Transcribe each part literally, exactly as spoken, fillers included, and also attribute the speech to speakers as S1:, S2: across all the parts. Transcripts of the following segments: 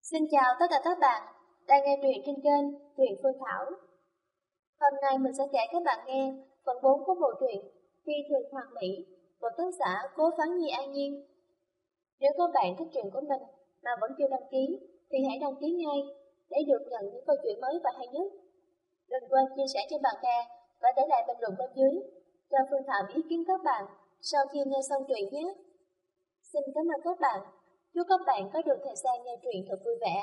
S1: Xin chào tất cả các bạn đang nghe truyện trên kênh Truyện Phương Thảo. Hôm nay mình sẽ kể các bạn nghe phần bốn của bộ truyện Phi Thường Hoàn Mỹ của tác giả Cố Phán Nhi An Nhiên. Nếu các bạn thích truyện của mình mà vẫn chưa đăng ký thì hãy đăng ký ngay để được nhận những câu chuyện mới và hay nhất. Đừng quên chia sẻ cho bạn bè và để lại bình luận bên dưới cho Phương Thảo ý kiến các bạn sau khi nghe xong truyện nhé. Xin cảm ơn các bạn. Chúc các bạn có được thời gian nghe truyện thật vui vẻ.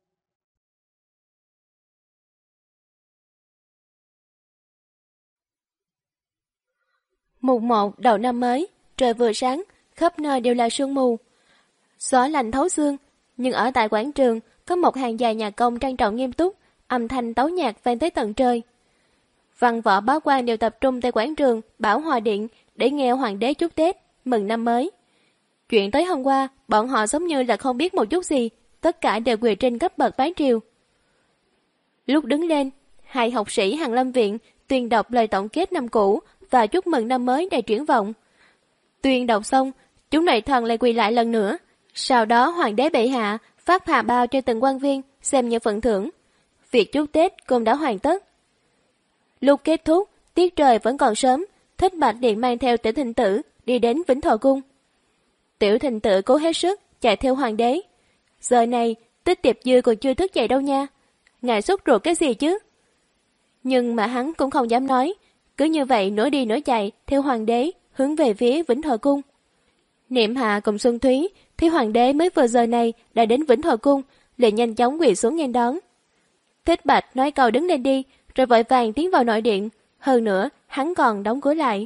S2: Mùng một đầu năm mới, trời vừa sáng, khắp nơi đều là sương mù. Gió lạnh thấu xương, nhưng ở tại quảng trường có một hàng dài nhà công trang trọng nghiêm túc, âm thanh tấu nhạc vang tới tận trời. Văn võ bá quan đều tập trung tại quảng trường Bảo Hòa Điện để nghe hoàng đế chúc Tết, mừng năm mới. Chuyện tới hôm qua, bọn họ giống như là không biết một chút gì, tất cả đều quỳ trên cấp bậc bái triều. Lúc đứng lên, hai học sĩ Hàn Lâm Viện tuyên đọc lời tổng kết năm cũ và chúc mừng năm mới đầy triển vọng. Tuyên đọc xong, chúng nội thần lại quỳ lại lần nữa. Sau đó hoàng đế bệ hạ phát hà bao cho từng quan viên xem như phần thưởng. Việc chúc Tết cũng đã hoàn tất. Lúc kết thúc, tiết trời vẫn còn sớm, Thích Bạch điện mang theo Tiểu Thịnh Tử đi đến Vĩnh Thọ Cung. Tiểu Thịnh Tử cố hết sức chạy theo hoàng đế. Giờ này, Tích Tiệp Dư còn chưa thức dậy đâu nha. Ngài sốt ruột cái gì chứ? Nhưng mà hắn cũng không dám nói. Cứ như vậy nửa đi nửa chạy theo hoàng đế hướng về phía Vĩnh Thọ Cung. Niệm Hạ cùng Xuân Thúy thì hoàng đế mới vừa giờ này đã đến Vĩnh Thọ Cung, liền nhanh chóng quỳ xuống nghênh đón. Thích Bạch nói câu đứng lên đi, rồi vội vàng tiến vào nội điện. Hơn nữa, hắn còn đóng cửa lại.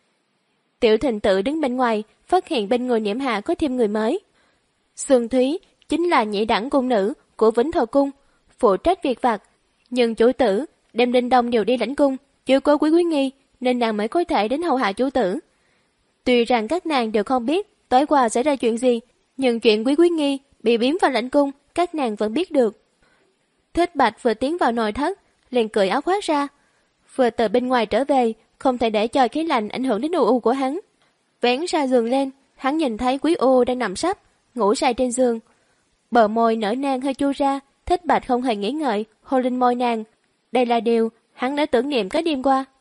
S2: Tiểu Thịnh Tử đứng bên ngoài, phát hiện bên người Niệm Hạ có thêm người mới. Xuân Thúy chính là nhị đẳng cung nữ của Vĩnh Thọ Cung, phụ trách việc vặt. Nhưng chủ tử đem Đinh Đông đều đi lãnh cung, chưa có Quý Quý Nghi, nên nàng mới có thể đến hầu hạ chủ tử. Tuy rằng các nàng đều không biết tối qua xảy ra chuyện gì, nhưng chuyện Quý Quý Nghi bị biếm vào lãnh cung, các nàng vẫn biết được. Thích Bạch vừa tiến vào nội thất, liền cởi áo khoác ra. Vừa từ bên ngoài trở về, không thể để cho khí lạnh ảnh hưởng đến u u của hắn. Vén ra giường lên, hắn nhìn thấy Quý U đang nằm sấp, ngủ say trên giường. Bờ môi nở nang hơi chu ra, Thích Bạch không hề nghĩ ngợi, hôn lên môi nàng. Đây là điều hắn đã tưởng niệm cái đêm qua.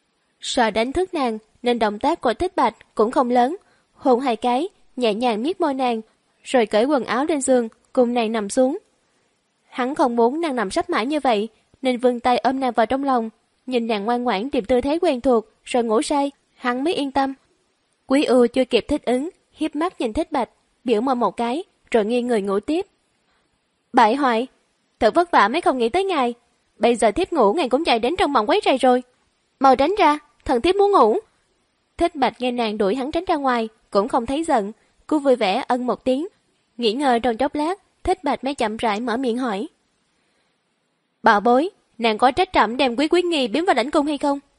S2: Sợ đánh thức nàng, nên động tác của Thích Bạch cũng không lớn. Hôn hai cái, nhẹ nhàng miết môi nàng, rồi cởi quần áo lên giường, cùng nàng nằm xuống. Hắn không muốn nàng nằm sấp mãi như vậy, nên vươn tay ôm nàng vào trong lòng, nhìn nàng ngoan ngoãn tìm tư thế quen thuộc, rồi ngủ say, hắn mới yên tâm. Quý U chưa kịp thích ứng, hiếp mắt nhìn Thích Bạch, biểu môi một cái, rồi nghiêng người ngủ tiếp. Bại hoại, thật vất vả mới không nghĩ tới ngài. Bây giờ thiếp ngủ ngài cũng chạy đến trong mộng quấy rầy rồi. Mau tránh ra, thần thiếp muốn ngủ. Thích Bạch nghe nàng đuổi hắn tránh ra ngoài, cũng không thấy giận, cô vui vẻ ân một tiếng. Nghỉ ngơi trong chốc lát, Thích Bạch mới chậm rãi mở miệng hỏi. Bảo bối, nàng có trách trẫm đem Quý Quý Nghi biếm vào lãnh cung hay không?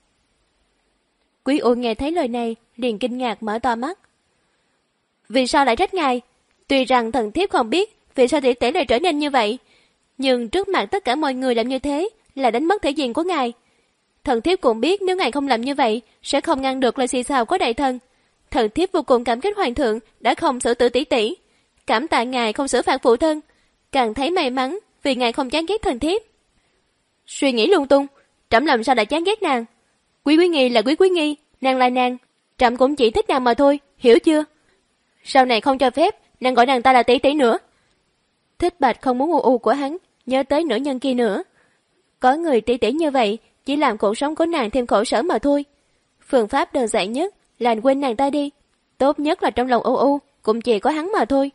S2: Quý U nghe thấy lời này, liền kinh ngạc mở to mắt. Vì sao lại trách ngài? Tuy rằng thần thiếp không biết vì sao tỷ tỷ lại trở nên như vậy, nhưng trước mặt tất cả mọi người làm như thế là đánh mất thể diện của ngài. Thần thiếp cũng biết nếu ngài không làm như vậy sẽ không ngăn được lời xì xào của đại thần. Thần thiếp vô cùng cảm kích hoàng thượng đã không xử tử tỷ tỷ, cảm tạ ngài không xử phạt phụ thân, càng thấy may mắn vì ngài không chán ghét thần thiếp. Suy nghĩ lung tung, trẫm làm sao lại chán ghét nàng? Quý Quý Nghi là Quý Quý Nghi, nàng là nàng, trẫm cũng chỉ thích nàng mà thôi, hiểu chưa? Sau này không cho phép nàng gọi nàng ta là tỷ tỷ nữa. Thích Bạch không muốn u u của hắn nhớ tới nữ nhân kia nữa. Có người tỷ tỷ như vậy chỉ làm cuộc sống của nàng thêm khổ sở mà thôi. Phương pháp đơn giản nhất là quên nàng ta đi, tốt nhất là trong lòng u u cũng chỉ có hắn mà thôi.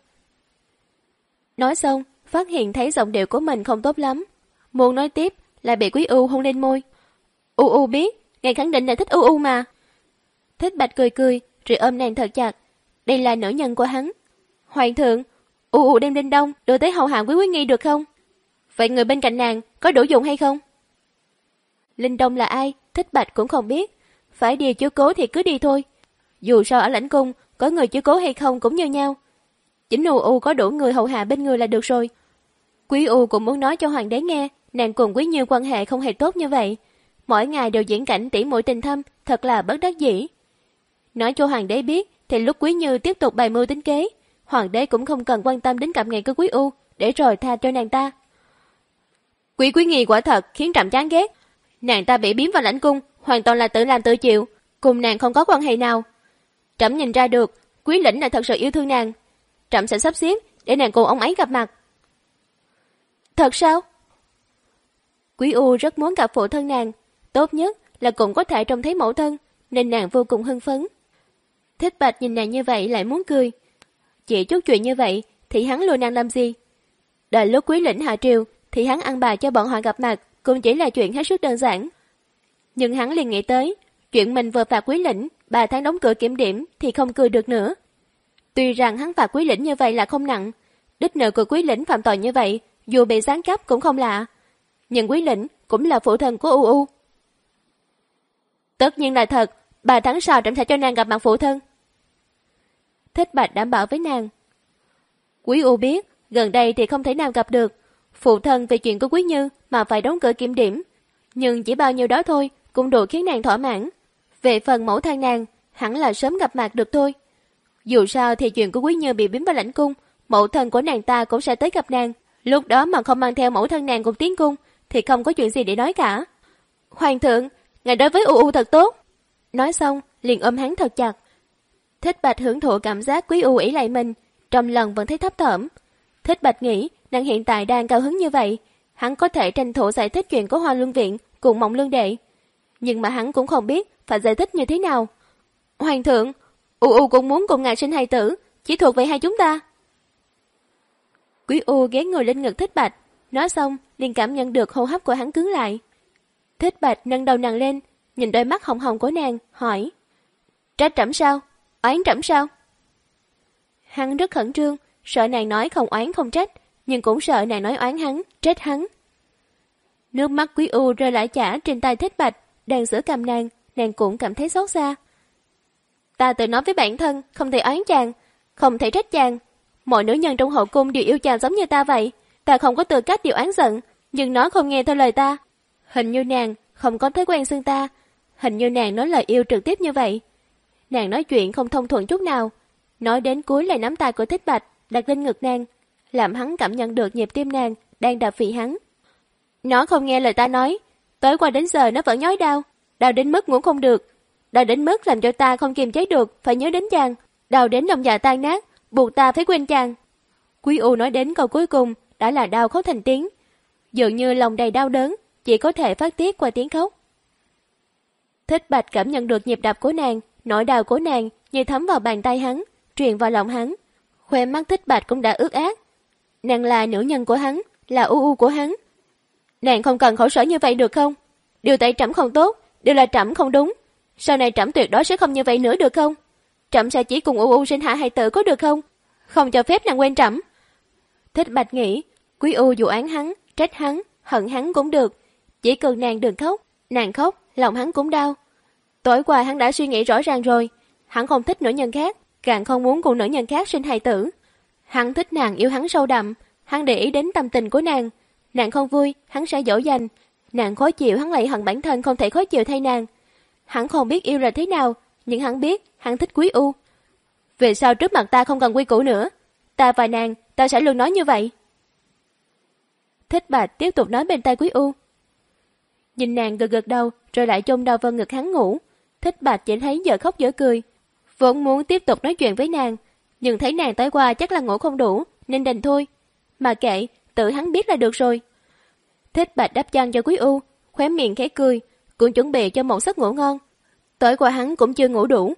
S2: Nói xong, phát hiện thấy giọng điệu của mình không tốt lắm, muốn nói tiếp lại bị Quý U hôn lên môi. U U biết, ngài khẳng định là thích U U mà. Thích Bạch cười cười rồi ôm nàng thật chặt. Đây là nữ nhân của hắn. Hoàng thượng, U U đem Đinh Đông đưa tới hầu hạ Quý Quý Nghi được không? Vậy người bên cạnh nàng có đủ dụng hay không? Linh Đông là ai, Thích Bạch cũng không biết. Phải đi chiếu cố thì cứ đi thôi. Dù sao ở lãnh cung, có người chiếu cố hay không cũng như nhau. Chính U U có đủ người hầu hạ bên người là được rồi. Quý U cũng muốn nói cho hoàng đế nghe, nàng cùng Quý Nhiêu quan hệ không hề tốt như vậy. Mỗi ngày đều diễn cảnh tỉ muội tình thâm, thật là bất đắc dĩ. Nói cho hoàng đế biết, thì lúc Quý Như tiếp tục bày mưu tính kế, hoàng đế cũng không cần quan tâm đến cặp ngày của Quý U, để rồi tha cho nàng ta. Quý Quý Nghi quả thật khiến Trẫm chán ghét. Nàng ta bị biếm vào lãnh cung, hoàn toàn là tự làm tự chịu, cùng nàng không có quan hệ nào. Trẫm nhìn ra được, Quý Lĩnh là thật sự yêu thương nàng. Trẫm sẽ sắp xếp để nàng cùng ông ấy gặp mặt. Thật sao? Quý U rất muốn gặp phụ thân nàng, tốt nhất là cũng có thể trông thấy mẫu thân, nên nàng vô cùng hưng phấn. Thích Bạch nhìn nàng như vậy lại muốn cười. Chỉ chút chuyện như vậy thì hắn lùi nàng làm gì? Đợi lúc Quý Lĩnh hạ triều thì hắn ăn bài cho bọn họ gặp mặt cũng chỉ là chuyện hết sức đơn giản. Nhưng hắn liền nghĩ tới chuyện mình vừa phạt Quý Lĩnh ba tháng đóng cửa kiểm điểm thì không cười được nữa. Tuy rằng hắn phạt Quý Lĩnh như vậy là không nặng, đích nữ của Quý Lĩnh phạm tội như vậy dù bị giáng cấp cũng không lạ, nhưng Quý Lĩnh cũng là phụ thân của U U. Tất nhiên là thật, ba tháng sau Trẫm sẽ cho nàng gặp mặt phụ thân. Thích Bạch đảm bảo với nàng. Quý U biết gần đây thì không thể nào gặp được phụ thân về chuyện của Quý Như mà phải đóng cửa kiểm điểm, nhưng chỉ bao nhiêu đó thôi cũng đủ khiến nàng thỏa mãn. Về phần mẫu thân nàng, hẳn là sớm gặp mặt được thôi. Dù sao thì chuyện của Quý Như bị biếm vào lãnh cung, mẫu thân của nàng ta cũng sẽ tới gặp nàng. Lúc đó mà không mang theo mẫu thân nàng cùng tiến cung thì không có chuyện gì để nói cả. Hoàng thượng, ngài đối với U U thật tốt. Nói xong liền ôm hắn thật chặt. Thích Bạch hưởng thụ cảm giác Quý U ỷ lại mình, trong lòng vẫn thấy thấp thỏm. Thích Bạch nghĩ nàng hiện tại đang cao hứng như vậy, hắn có thể tranh thủ giải thích chuyện của Hoa Luân Viện cùng Mộng Lương Đệ. Nhưng mà hắn cũng không biết phải giải thích như thế nào. Hoàng thượng, U U cũng muốn cùng ngài sinh hài tử, chỉ thuộc về hai chúng ta. Quý U ghé ngồi lên ngực Thích Bạch, nói xong liền cảm nhận được hô hấp của hắn cứng lại. Thích Bạch nâng đầu nàng lên, nhìn đôi mắt hồng hồng của nàng, hỏi: Trách Trẫm sao? Oán Trẫm sao? Hắn rất khẩn trương, sợ nàng nói không oán không trách, nhưng cũng sợ nàng nói oán hắn, trách hắn. Nước mắt Quý U rơi lã chả trên tay Thích Bạch, đang sửa cầm nàng, nàng cũng cảm thấy xót xa. Ta tự nói với bản thân, không thể oán chàng, không thể trách chàng. Mọi nữ nhân trong hậu cung đều yêu chàng giống như ta vậy. Ta không có tư cách điều oán giận, nhưng nó không nghe theo lời ta. Hình như nàng không có thói quen xưng ta, hình như nàng nói lời yêu trực tiếp như vậy. Nàng nói chuyện không thông thuận chút nào. Nói đến cuối lại nắm tay của Thích Bạch đặt lên ngực nàng, làm hắn cảm nhận được nhịp tim nàng đang đập vì hắn. Nó không nghe lời ta nói, tối qua đến giờ nó vẫn nhói đau, đau đến mức ngủ không được, đau đến mức làm cho ta không kiềm chế được phải nhớ đến chàng, đau đến lòng dạ tan nát, buộc ta phải quên chàng. Quý U nói đến câu cuối cùng đã là đau khóc thành tiếng, dường như lòng đầy đau đớn, chỉ có thể phát tiết qua tiếng khóc. Thích Bạch cảm nhận được nhịp đập của nàng, nỗi đau của nàng như thấm vào bàn tay hắn, truyền vào lòng hắn. Khóe mắt Thích Bạch cũng đã ướt át. Nàng là nữ nhân của hắn, là U U của hắn. Nàng không cần khổ sở như vậy được không? Điều tại Trẫm không tốt, đều là Trẫm không đúng. Sau này Trẫm tuyệt đối sẽ không như vậy nữa được không? Trẫm sẽ chỉ cùng U U sinh hạ hài tử có được không? Không cho phép nàng quên Trẫm. Thích Bạch nghĩ, Quý U dù oán hắn, trách hắn, hận hắn cũng được, chỉ cần nàng đừng khóc. Nàng khóc, lòng hắn cũng đau. Tối qua hắn đã suy nghĩ rõ ràng rồi, hắn không thích nữ nhân khác, càng không muốn cùng nữ nhân khác sinh hài tử. Hắn thích nàng yêu hắn sâu đậm, hắn để ý đến tâm tình của nàng. Nàng không vui, hắn sẽ dỗ dành. Nàng khó chịu, hắn lại hận bản thân không thể khó chịu thay nàng. Hắn không biết yêu là thế nào, nhưng hắn biết hắn thích Quý U. Về sau trước mặt ta không cần quy củ nữa, ta và nàng, ta sẽ luôn nói như vậy. Thích Bạch tiếp tục nói bên tai Quý U. Nhìn nàng gật gật đầu, rồi lại chôn đầu vào ngực hắn ngủ. Thích Bạch chỉ thấy giờ khóc giờ cười, vốn muốn tiếp tục nói chuyện với nàng, nhưng thấy nàng tối qua chắc là ngủ không đủ, nên đành thôi. Mà kệ, tự hắn biết là được rồi. Thích Bạch đắp chăn cho Quý U, khóe miệng khẽ cười, cũng chuẩn bị cho một giấc ngủ ngon. Tối qua hắn cũng chưa ngủ đủ.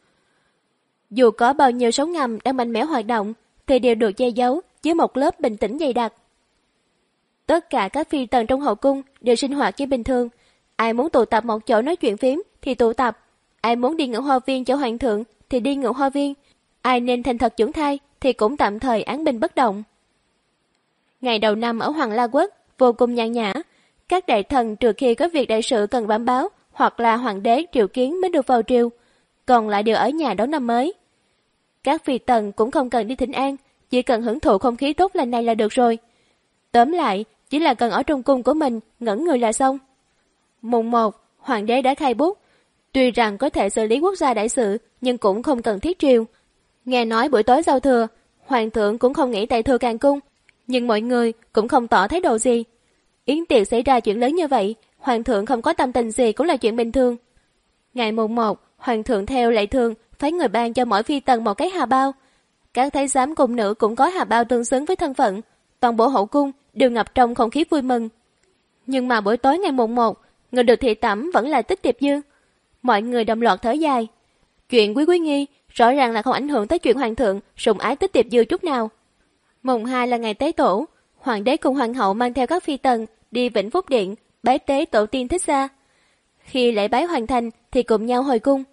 S2: Dù có bao nhiêu sóng ngầm đang mạnh mẽ hoạt động, thì đều được che giấu dưới một lớp bình tĩnh dày đặc. Tất cả các phi tần trong hậu cung đều sinh hoạt như bình thường. Ai muốn tụ tập một chỗ nói chuyện phím thì tụ tập, ai muốn đi ngự hoa viên cho hoàng thượng thì đi ngự hoa viên, ai nên thành thật dưỡng thai thì cũng tạm thời án binh bất động. Ngày đầu năm ở Hoàng La Quốc vô cùng nhàn nhã, các đại thần trừ khi có việc đại sự cần bẩm báo hoặc là hoàng đế triệu kiến mới được vào triều, còn lại đều ở nhà đón năm mới. Các phi tần cũng không cần đi thỉnh an, chỉ cần hưởng thụ không khí tốt lành này là được rồi. Tóm lại, chỉ là cần ở trong cung của mình ngẩn người là xong. Mùng một, hoàng đế đã khai bút. Tuy rằng có thể xử lý quốc gia đại sự, nhưng cũng không cần thiết triều. Nghe nói buổi tối giao thừa, hoàng thượng cũng không nghỉ tại Thừa Càng Cung, Nhưng mọi người cũng không tỏ thái độ gì. Yến tiệc xảy ra chuyện lớn như vậy, hoàng thượng không có tâm tình gì cũng là chuyện bình thường. Ngày mùng một, hoàng thượng theo lệ thường phái người ban cho mỗi phi tần một cái hà bao. Các thái giám cung nữ cũng có hà bao tương xứng với thân phận. Toàn bộ hậu cung đều ngập trong không khí vui mừng. Nhưng mà buổi tối ngày mùng một, người được thị tẩm vẫn là Tích Tiệp Dư. Mọi người đồng loạt thở dài. Chuyện Quý Quý Nghi rõ ràng là không ảnh hưởng tới chuyện hoàng thượng sủng ái Tích Tiệp Dư chút nào. Mùng hai là ngày tế tổ, hoàng đế cùng hoàng hậu mang theo các phi tần đi Vĩnh Phúc Điện bái tế tổ tiên Thích Gia. Khi lễ bái hoàn thành thì cùng nhau hồi cung.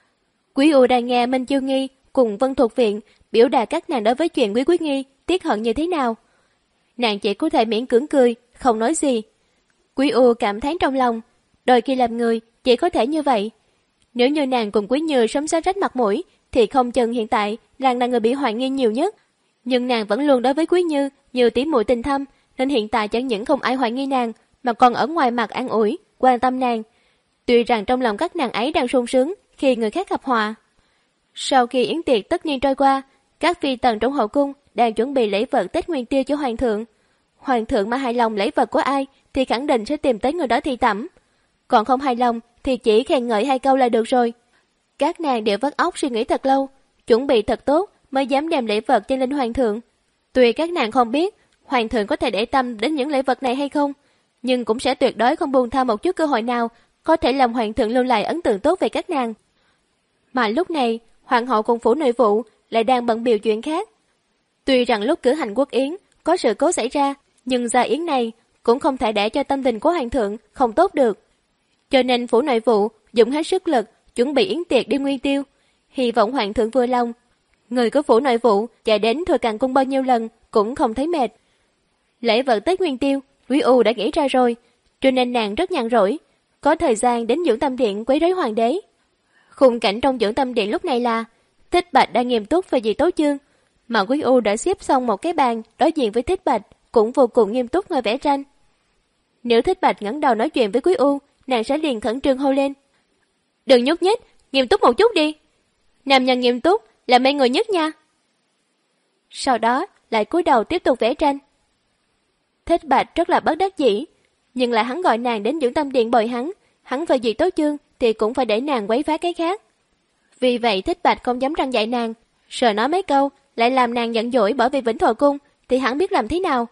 S2: Quý U đang nghe Minh Chiêu Nghi cùng Vân Thuộc Viện biểu đạt các nàng đối với chuyện Quý Quý Nghi tiếc hận như thế nào. Nàng chỉ có thể miễn cưỡng cười, không nói gì. Quý U cảm thán trong lòng, đôi khi làm người chỉ có thể như vậy. Nếu như nàng cùng Quý Như sớm xóa rách mặt mũi, thì không chừng hiện tại nàng là người bị hoài nghi nhiều nhất. Nhưng nàng vẫn luôn đối với Quý Như như tỉ muội tình thâm, nên hiện tại chẳng những không ai hoài nghi nàng, mà còn ở ngoài mặt an ủi, quan tâm nàng. Tuy rằng trong lòng các nàng ấy đang sung sướng khi người khác gặp họa. Sau khi yến tiệc tất niên trôi qua, các phi tần trong hậu cung đang chuẩn bị lễ vật Tết Nguyên Tiêu cho hoàng thượng. Hoàng thượng mà hài lòng lễ vật của ai thì khẳng định sẽ tìm tới người đó thi tẩm. Còn không hài lòng thì chỉ khen ngợi hai câu là được rồi. Các nàng đều vắt óc suy nghĩ thật lâu, chuẩn bị thật tốt mới dám đem lễ vật cho lên hoàng thượng. Tuy các nàng không biết hoàng thượng có thể để tâm đến những lễ vật này hay không, nhưng cũng sẽ tuyệt đối không buông tha một chút cơ hội nào có thể làm hoàng thượng lưu lại ấn tượng tốt về các nàng. Mà lúc này, hoàng hậu cùng phủ nội vụ lại đang bận biểu chuyện khác. Tuy rằng lúc cử hành quốc yến có sự cố xảy ra, nhưng gia yến này cũng không thể để cho tâm tình của hoàng thượng không tốt được. Cho nên phủ nội vụ dùng hết sức lực chuẩn bị yến tiệc đêm Nguyên Tiêu, hy vọng hoàng thượng vừa lòng. Người của phủ nội vụ chạy đến Thừa Càn Cung bao nhiêu lần cũng không thấy mệt. Lễ vật Tết Nguyên Tiêu, Quý U đã nghĩ ra rồi, cho nên nàng rất nhàn rỗi, có thời gian đến Dưỡng Tâm Điện quấy rối hoàng đế. Khung cảnh trong Dưỡng Tâm Điện lúc này là Thích Bạch đang nghiêm túc về việc tấu chương, mà Quý U đã xếp xong một cái bàn đối diện với Thích Bạch, cũng vô cùng nghiêm túc ngồi vẽ tranh. Nếu Thích Bạch ngẩng đầu nói chuyện với Quý U, nàng sẽ liền khẩn trương hô lên: "Đừng nhúc nhích, nghiêm túc một chút đi. Nam nhân nghiêm túc là mê người nhất nha." Sau đó lại cúi đầu tiếp tục vẽ tranh. Thích Bạch rất là bất đắc dĩ, nhưng là hắn gọi nàng đến Dưỡng Tâm Điện bồi hắn, hắn phải duyệt tấu chương thì cũng phải để nàng quấy phá cái khác. Vì vậy Thích Bạch không dám răn dạy nàng, sợ nói mấy câu lại làm nàng giận dỗi bởi vì Vĩnh Thọ Cung thì hắn biết làm thế nào.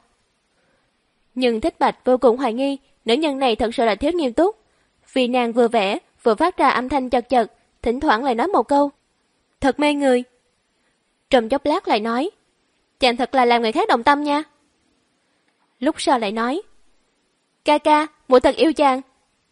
S2: Nhưng Thích Bạch vô cùng hoài nghi nữ nhân này thật sự là thiếu nghiêm túc, vì nàng vừa vẽ vừa phát ra âm thanh chật chật, thỉnh thoảng lại nói một câu: "Thật mê người." Trong chốc lát lại nói: "Chàng thật là làm người khác động tâm nha." Lúc sau lại nói: "Ca ca, muội thật yêu chàng."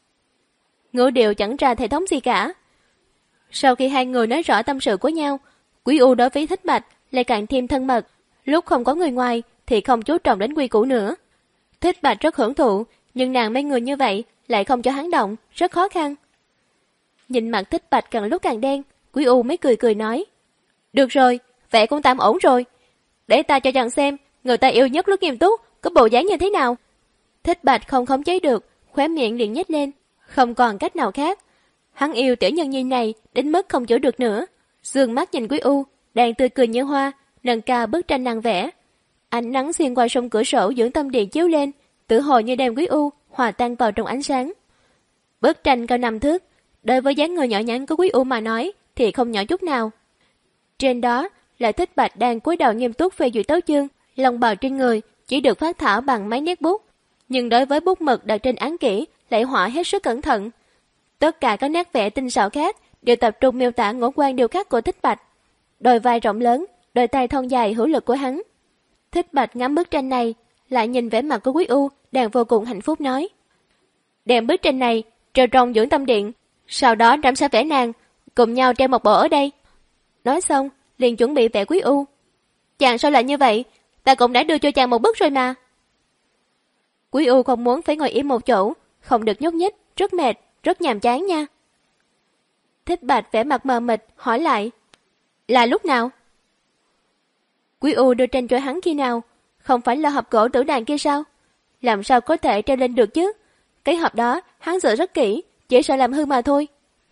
S2: Ngữ điệu chẳng ra thể thống gì cả. Sau khi hai người nói rõ tâm sự của nhau, Quý U đối với Thích Bạch lại càng thêm thân mật, lúc không có người ngoài thì không chú trọng đến quy củ nữa. Thích Bạch rất hưởng thụ, nhưng nàng mấy người như vậy lại không cho hắn động, rất khó khăn. Nhìn mặt Thích Bạch càng lúc càng đen, Quý U mới cười cười nói: "Được rồi, vẽ cũng tạm ổn rồi. Để ta cho chàng xem người ta yêu nhất lúc nghiêm túc có bộ dáng như thế nào." Thích Bạch không khống chế được, khóe miệng liền nhếch lên, không còn cách nào khác. Hắn yêu tiểu nhân nhi này đến mức không chữa được nữa. Dương mắt nhìn Quý U đang tươi cười như hoa, nâng cao bức tranh nàng vẽ. Ánh nắng xuyên qua sông cửa sổ Dưỡng Tâm Điện chiếu lên, tự hồ như đem Quý U hòa tan vào trong ánh sáng. Bức tranh cao năm thước, đối với dáng người nhỏ nhắn của Quý U mà nói thì không nhỏ chút nào. Trên đó là Thích Bạch đang cúi đầu nghiêm túc phê duyệt tấu chương, lòng bào trên người chỉ được phác thảo bằng mấy nét bút, nhưng đối với bút mực đặt trên án kỹ lại họa hết sức cẩn thận. Tất cả các nét vẽ tinh xảo khác đều tập trung miêu tả ngũ quan điêu khắc của Thích Bạch. Đôi vai rộng lớn, đôi tay thon dài hữu lực của hắn. Thích Bạch ngắm bức tranh này, lại nhìn vẻ mặt của Quý U đang vô cùng hạnh phúc nói: "Đem bức tranh này treo trong Dưỡng Tâm Điện, sau đó trẫm sẽ vẽ nàng, cùng nhau treo một bộ ở đây." Nói xong liền chuẩn bị vẽ Quý U. "Chàng sao lại như vậy? Ta cũng đã đưa cho chàng một bức rồi mà." Quý U không muốn phải ngồi im một chỗ, không được nhúc nhích, rất mệt, rất nhàm chán nha. Thích Bạch vẻ mặt mờ mịt hỏi lại: "Là lúc nào?" Quý U đưa tranh cho hắn khi nào? Không phải là hộp gỗ tử đàn kia sao? Làm sao có thể treo lên được chứ? Cái hộp đó hắn sợ rất kỹ, chỉ sợ làm hư mà thôi.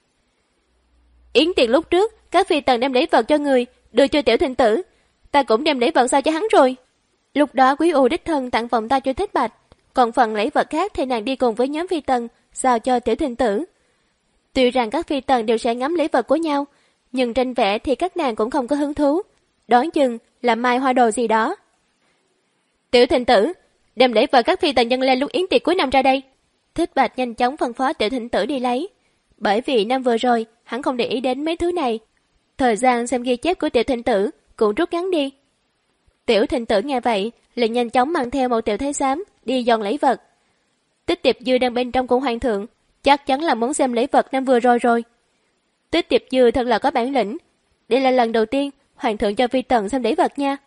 S2: "Yến tiệc lúc trước, các phi tần đem lễ vật cho người, đưa cho tiểu thịnh tử. Ta cũng đem lễ vật sao cho hắn rồi." Lúc đó Quý U đích thân tặng vòng tay cho Thích Bạch, còn phần lễ vật khác thì nàng đi cùng với nhóm phi tần giao cho Tiểu Thịnh Tử. Tuy rằng các phi tần đều sẽ ngắm lễ vật của nhau, nhưng trên vẽ thì các nàng cũng không có hứng thú, đoán chừng là mai hoa đồ gì đó. Tiểu Thịnh Tử, đem lễ vật các phi tần nhân lên lúc yến tiệc cuối năm ra đây. Thích Bạch nhanh chóng phân phó Tiểu Thịnh Tử đi lấy, bởi vì năm vừa rồi hắn không để ý đến mấy thứ này. Thời gian xem ghi chép của Tiểu Thịnh Tử cũng rút ngắn đi. Tiểu Thịnh Tử nghe vậy liền nhanh chóng mang theo một tiểu thái giám đi dọn lễ vật. Tích Tiệp Dư đang bên trong cung hoàng thượng, chắc chắn là muốn xem lễ vật năm vừa rồi rồi. Tích Tiệp Dư thật là có bản lĩnh, đây là lần đầu tiên hoàng thượng cho phi tần xem lễ vật nha.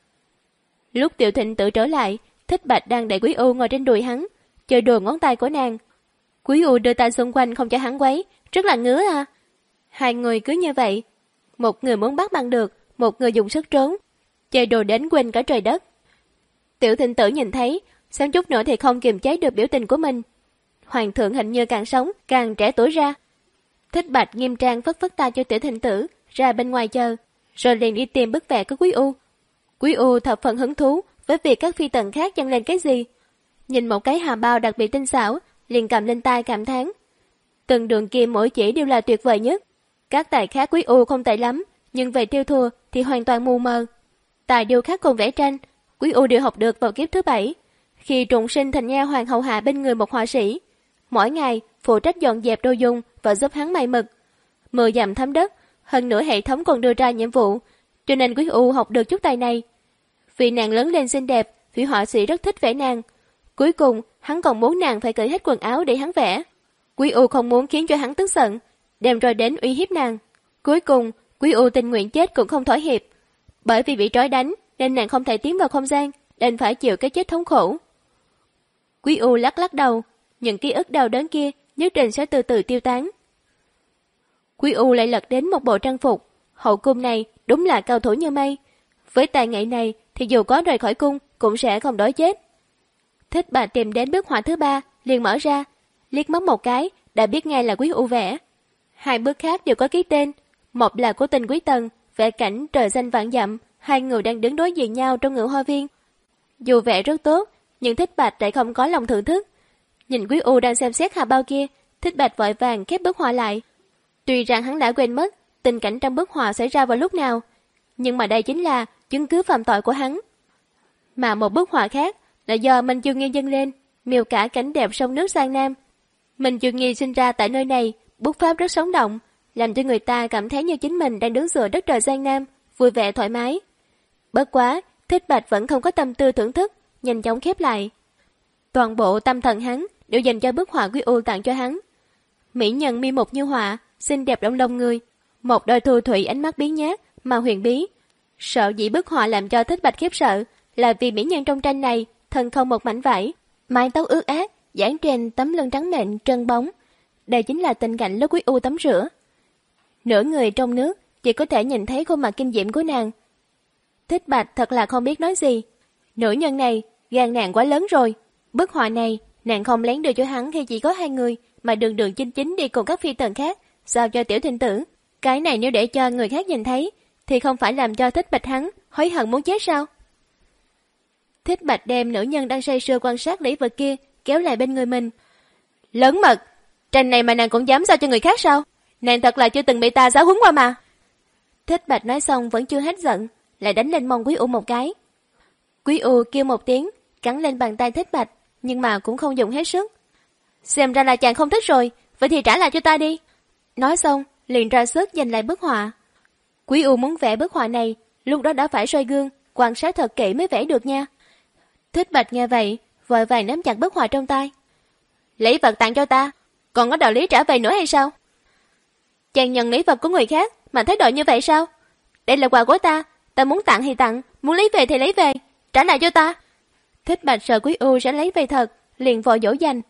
S2: Lúc Tiểu Thịnh Tử trở lại, Thích Bạch đang để Quý U ngồi trên đùi hắn, chơi đùa ngón tay của nàng. Quý U đưa tay xung quanh không cho hắn quấy, rất là ngứa à. Hai người cứ như vậy, một người muốn bắt bằng được, một người dùng sức trốn, chơi đồ đến quên cả trời đất. Tiểu Thịnh Tử nhìn thấy, xem chút nữa thì không kiềm chế được biểu tình của mình. Hoàng thượng hình như càng sống, càng trẻ tuổi ra. Thích Bạch nghiêm trang phất phất tay cho Tiểu Thịnh Tử ra bên ngoài chờ, rồi liền đi tìm bức vẽ của Quý U. Quý U thập phần hứng thú với việc các phi tần khác dâng lên cái gì. Nhìn một cái hà bao đặc biệt tinh xảo, liền cầm lên tay cảm thán. Từng đường kim mỗi chỉ đều là tuyệt vời nhất. Các tài khác Quý U không tệ lắm, nhưng về tiêu thua thì hoàn toàn mù mờ. Tài điêu khắc cùng vẽ tranh, Quý U đều học được vào kiếp thứ bảy, khi trùng sinh thành nha hoàng hậu hạ bên người một họa sĩ. Mỗi ngày phụ trách dọn dẹp đồ dùng và giúp hắn may mực. Mười dặm thấm đất, hơn nữa hệ thống còn đưa ra nhiệm vụ, cho nên Quý U học được chút tài này. Vì nàng lớn lên xinh đẹp, vị họa sĩ rất thích vẽ nàng. Cuối cùng, hắn còn muốn nàng phải cởi hết quần áo để hắn vẽ. Quý U không muốn khiến cho hắn tức giận, đem rồi đến uy hiếp nàng. Cuối cùng, Quý U tình nguyện chết cũng không thỏa hiệp. Bởi vì bị trói đánh, nên nàng không thể tiến vào không gian, nên phải chịu cái chết thống khổ. Quý U lắc lắc đầu, những ký ức đau đớn kia nhất định sẽ từ từ tiêu tán. Quý U lại lật đến một bộ trang phục, hậu cung này đúng là cao thủ như mây. Với tài nghệ này thì dù có rời khỏi cung cũng sẽ không đói chết. Thích Bạch tìm đến bức họa thứ ba, liền mở ra, liếc mắt một cái đã biết ngay là Quý U vẽ. Hai bức khác đều có ký tên, một là của Tình Quý Tần, vẽ cảnh trời xanh vạn dặm, hai người đang đứng đối diện nhau trong ngự hoa viên. Dù vẽ rất tốt, nhưng Thích Bạch lại không có lòng thưởng thức. Nhìn Quý U đang xem xét hà bao kia, Thích Bạch vội vàng khép bức họa lại. Tuy rằng hắn đã quên mất tình cảnh trong bức họa xảy ra vào lúc nào, nhưng mà đây chính là chứng cứ phạm tội của hắn. Mà một bức họa khác là do Minh Chương Nghi dâng lên, miêu cả cảnh đẹp sông nước Giang Nam. Minh Chương Nghi sinh ra tại nơi này, bút pháp rất sống động, làm cho người ta cảm thấy như chính mình đang đứng giữa đất trời Giang Nam, vui vẻ thoải mái. Bất quá, Thích Bạch vẫn không có tâm tư thưởng thức, nhanh chóng khép lại. Toàn bộ tâm thần hắn đều dành cho bức họa Quý U tặng cho hắn. Mỹ nhân mi mục như họa, xinh đẹp động lòng người, một đôi thu thủy ánh mắt biến nhát mà huyền bí. Sợ dĩ bức họa làm cho Thích Bạch khiếp sợ là vì mỹ nhân trong tranh này thân không một mảnh vải, mái tóc ướt át dán trên tấm lưng trắng mịn trơn bóng. Đây chính là tình cảnh lúc Quý U tắm rửa. Nửa người trong nước chỉ có thể nhìn thấy khuôn mặt kinh diễm của nàng. Thích Bạch thật là không biết nói gì. Nữ nhân này gan nàng quá lớn rồi. Bức họa này nàng không lén đưa cho hắn khi chỉ có hai người, mà đường đường chính chính đi cùng các phi tần khác giao cho Tiểu Thịnh Tử. Cái này nếu để cho người khác nhìn thấy thì không phải làm cho Thích Bạch hắn hối hận muốn chết sao? Thích Bạch đem nữ nhân đang say sưa quan sát lễ vật kia kéo lại bên người mình. Lớn mật, tranh này mà nàng cũng dám giao cho người khác sao? Nàng thật là chưa từng bị ta giáo huấn qua mà. Thích Bạch nói xong vẫn chưa hết giận, lại đánh lên mông Quý U một cái. Quý U kêu một tiếng, cắn lên bàn tay Thích Bạch, nhưng mà cũng không dùng hết sức. Xem ra là chàng không thích rồi, vậy thì trả lại cho ta đi. Nói xong, liền ra sức giành lại bức họa. Quý U muốn vẽ bức họa này, lúc đó đã phải soi gương, quan sát thật kỹ mới vẽ được nha. Thích Bạch nghe vậy, vội vàng nắm chặt bức họa trong tay. Lễ vật tặng cho ta, còn có đạo lý trả về nữa hay sao? Chàng nhận lễ vật của người khác mà thái độ như vậy sao? Đây là quà của ta, ta muốn tặng thì tặng, muốn lấy về thì lấy về, trả lại cho ta. Thích Bạch sợ Quý U sẽ lấy về thật, liền vội dỗ dành.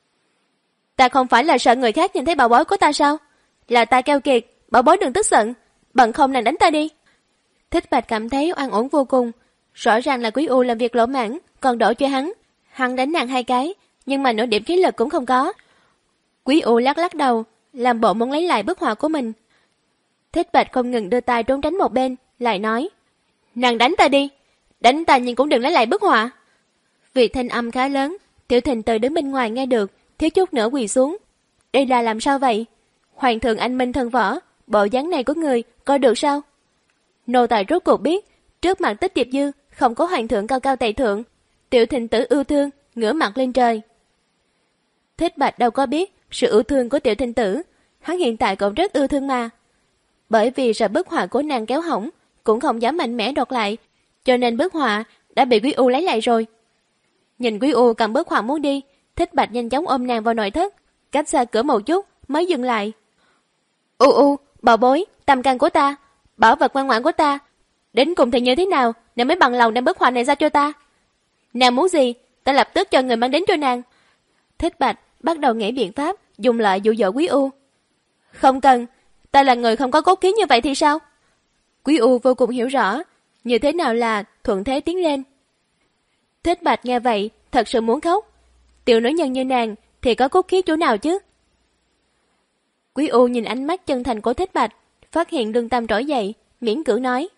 S2: Ta không phải là sợ người khác nhìn thấy bảo bối của ta sao? Là ta keo kiệt, bảo bối đừng tức giận, bận không nàng đánh ta đi. Thích Bạch cảm thấy oan uổng vô cùng, rõ ràng là Quý U làm việc lỗ mãng, còn đổ cho hắn. Hắn đánh nàng hai cái, nhưng mà nửa điểm khí lực cũng không có. Quý U lắc lắc đầu, làm bộ muốn lấy lại bức họa của mình. Thích Bạch không ngừng đưa tay trốn tránh một bên, lại nói: Nàng đánh ta đi, đánh ta nhưng cũng đừng lấy lại bức họa. Vì thanh âm khá lớn, Tiểu Thịnh Tử đứng bên ngoài nghe được, thiếu chút nữa quỳ xuống. Đây là làm sao vậy? Hoàng thượng anh minh thân võ, bộ dáng này của người coi được sao? Nô tài rốt cuộc biết, trước mặt Tích Tiệp Dư không có hoàng thượng cao cao tại thượng. Tiểu Thịnh Tử ưu thương, ngửa mặt lên trời. Thích Bạch đâu có biết sự ưu thương của Tiểu Thịnh Tử, hắn hiện tại cũng rất ưu thương mà. Bởi vì sợ bức họa của nàng kéo hỏng, cũng không dám mạnh mẽ đoạt lại, cho nên bức họa đã bị Quý U lấy lại rồi. Nhìn Quý U cầm bức họa muốn đi, Thích Bạch nhanh chóng ôm nàng vào nội thất, cách xa cửa một chút mới dừng lại. U U, bảo bối, tâm can của ta, bảo vật ngoan ngoãn của ta, đến cùng thì như thế nào, nàng mới bằng lòng đem bức họa này ra cho ta? Nàng muốn gì, ta lập tức cho người mang đến cho nàng. Thích Bạch bắt đầu nghĩ biện pháp, dùng lợi dụ dỗ Quý U. Không cần, ta là người không có cốt khí như vậy thì sao? Quý U vô cùng hiểu rõ, như thế nào là thuận thế tiến lên. Thích Bạch nghe vậy, thật sự muốn khóc. Tiểu nữ nhân như nàng thì có cốt khí chỗ nào chứ? Quý U nhìn ánh mắt chân thành của Thích Bạch, phát hiện lương tâm trỗi dậy, miễn cưỡng nói.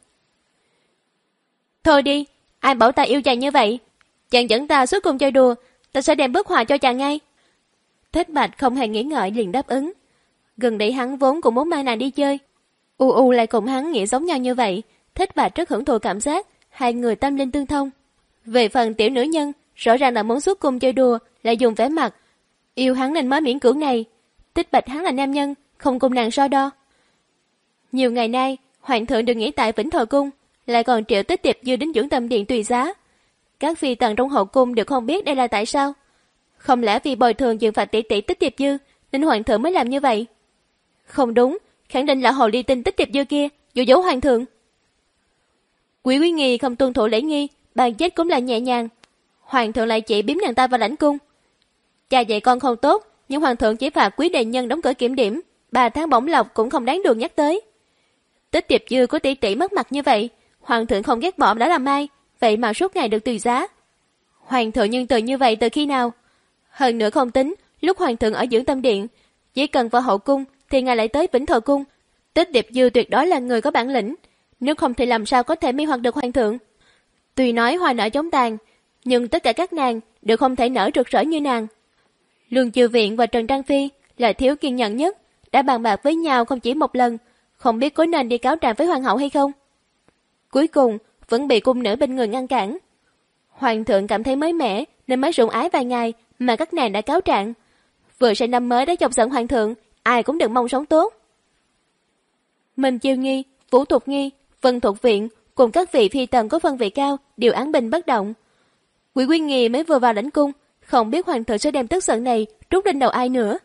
S2: Thôi đi, ai bảo ta yêu chàng như vậy? Chàng dẫn ta xuất cung chơi đùa, ta sẽ đem bức họa cho chàng ngay. Thích Bạch không hề nghĩ ngợi liền đáp ứng. Gần đây hắn vốn cũng muốn mang nàng đi chơi. U U lại cùng hắn nghĩ giống nhau như vậy. Thích Bạch rất hưởng thụ cảm giác hai người tâm linh tương thông. Về phần tiểu nữ nhân, rõ ràng là muốn xuất cung chơi đùa, lại dùng vẻ mặt yêu hắn nên mới miễn cưỡng này. Thích Bạch hắn là nam nhân, không cùng nàng so đo. Nhiều ngày nay, hoàng thượng được nghỉ tại Vĩnh Thọ cung, lại còn triệu Tích Tiệp Dư đến dưỡng tâm điện tùy giá. Các phi tần trong hậu cung đều không biết đây là tại sao. Không lẽ vì bồi thường trừng phạt tỷ tỷ Tích Tiệp Dư nên hoàng thượng mới làm như vậy? Không đúng, khẳng định là hồ ly tinh Tích Tiệp Dư kia dụ dỗ hoàng thượng. Quý Quý Nghi không tuân thủ lễ nghi, bàn chết cũng là nhẹ nhàng. Hoàng thượng lại chỉ biếm nàng ta vào lãnh cung. Cha dạy con không tốt, nhưng hoàng thượng chỉ phạt Quý đại nhân đóng cửa kiểm điểm, ba tháng bổng lộc cũng không đáng được nhắc tới. Tích Tiệp Dư của tỷ tỷ mất mặt như vậy, hoàng thượng không ghét bỏ đã làm ai, vậy mà suốt ngày được tùy giá. Hoàng thượng nhân từ như vậy từ khi nào? Hơn nữa không tính, lúc hoàng thượng ở dưỡng tâm điện, chỉ cần vào hậu cung thì ngài lại tới Vĩnh Thọ cung. Tích Tiệp Dư tuyệt đối là người có bản lĩnh, nếu không thì làm sao có thể mê hoặc được hoàng thượng. Tuy nói hoa nở chống tàn, nhưng tất cả các nàng đều không thể nở rực rỡ như nàng. Lương Chiêu Viện và Trần Trang Phi là thiếu kiên nhẫn nhất, đã bàn bạc với nhau không chỉ một lần, không biết có nên đi cáo trạng với hoàng hậu hay không. Cuối cùng vẫn bị cung nữ bên người ngăn cản. Hoàng thượng cảm thấy mới mẻ nên mới sủng ái vài ngày mà các nàng đã cáo trạng. Vừa sang năm mới đã chọc giận hoàng thượng, ai cũng đừng mong sống tốt. Minh Chiêu Nghi, Vũ Thục Nghi, Vân Thục Viện cùng các vị phi tần có phân vị cao đều án binh bất động. Quý Quý Nghi mới vừa vào lãnh cung, không biết hoàng thượng sẽ đem tức giận này trút lên đầu ai nữa.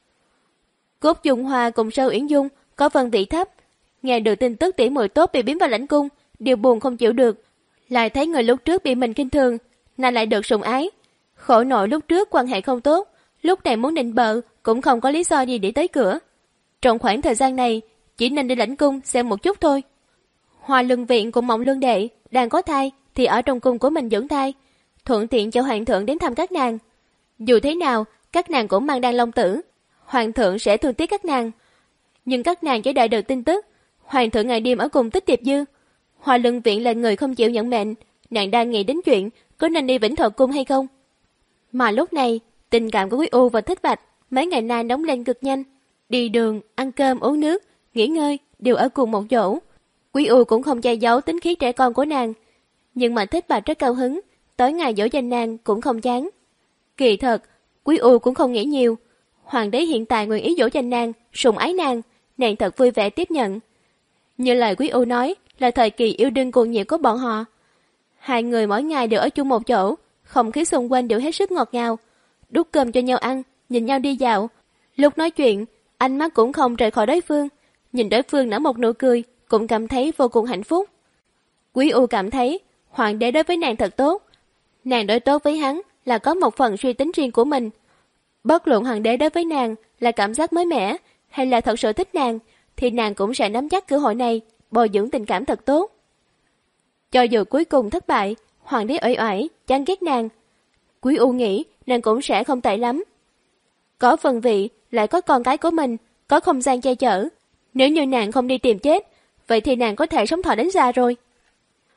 S2: Cốt Dung Hoa cùng Sơ Uyển Dung có phân vị thấp, nghe được tin tức tỷ muội tốt bị biếm vào lãnh cung, đều buồn không chịu được, lại thấy người lúc trước bị mình khinh thường, nàng lại được sủng ái. Khổ nội lúc trước quan hệ không tốt, lúc này muốn định bợ cũng không có lý do gì để tới cửa. Trong khoảng thời gian này, chỉ nên đi lãnh cung xem một chút thôi. Hoa Lương Viện cùng Mộng Lương Đệ đang có thai thì ở trong cung của mình dưỡng thai, thuận tiện cho hoàng thượng đến thăm các nàng. Dù thế nào, các nàng cũng mang đan long tử, hoàng thượng sẽ thương tiếc các nàng. Nhưng các nàng chỉ đợi được tin tức, hoàng thượng ngày đêm ở cùng Tích Tiệp Dư. Hoa Lương Viện là người không chịu nhận mệnh, nàng đang nghĩ đến chuyện có nên đi Vĩnh Thọ cung hay không. Mà lúc này, tình cảm của Quý U và Thích Bạch mấy ngày nay nóng lên cực nhanh, đi đường, ăn cơm, uống nước, nghỉ ngơi đều ở cùng một chỗ. Quý U cũng không che giấu tính khí trẻ con của nàng, nhưng mà Thích Bạch rất cao hứng, tới ngày dỗ dành nàng cũng không chán. Kỳ thật, Quý U cũng không nghĩ nhiều, hoàng đế hiện tại nguyện ý dỗ dành nàng, sủng ái nàng, nàng thật vui vẻ tiếp nhận. Như lời Quý U nói là thời kỳ yêu đương cuồng nhiệt của bọn họ. Hai người mỗi ngày đều ở chung một chỗ, không khí xung quanh đều hết sức ngọt ngào, đút cơm cho nhau ăn, nhìn nhau đi dạo. Lúc nói chuyện, ánh mắt cũng không rời khỏi đối phương, nhìn đối phương nở một nụ cười, cũng cảm thấy vô cùng hạnh phúc. Quý U cảm thấy hoàng đế đối với nàng thật tốt, nàng đối tốt với hắn là có một phần suy tính riêng của mình. Bất luận hoàng đế đối với nàng là cảm giác mới mẻ hay là thật sự thích nàng, thì nàng cũng sẽ nắm chắc cơ hội này, bồi dưỡng tình cảm thật tốt. Cho dù cuối cùng thất bại, hoàng đế uể oải, chán ghét nàng, Quý U nghĩ nàng cũng sẽ không tệ lắm. Có phần vị, lại có con cái của mình, có không gian che chở. Nếu như nàng không đi tìm chết, vậy thì nàng có thể sống thọ đến già rồi.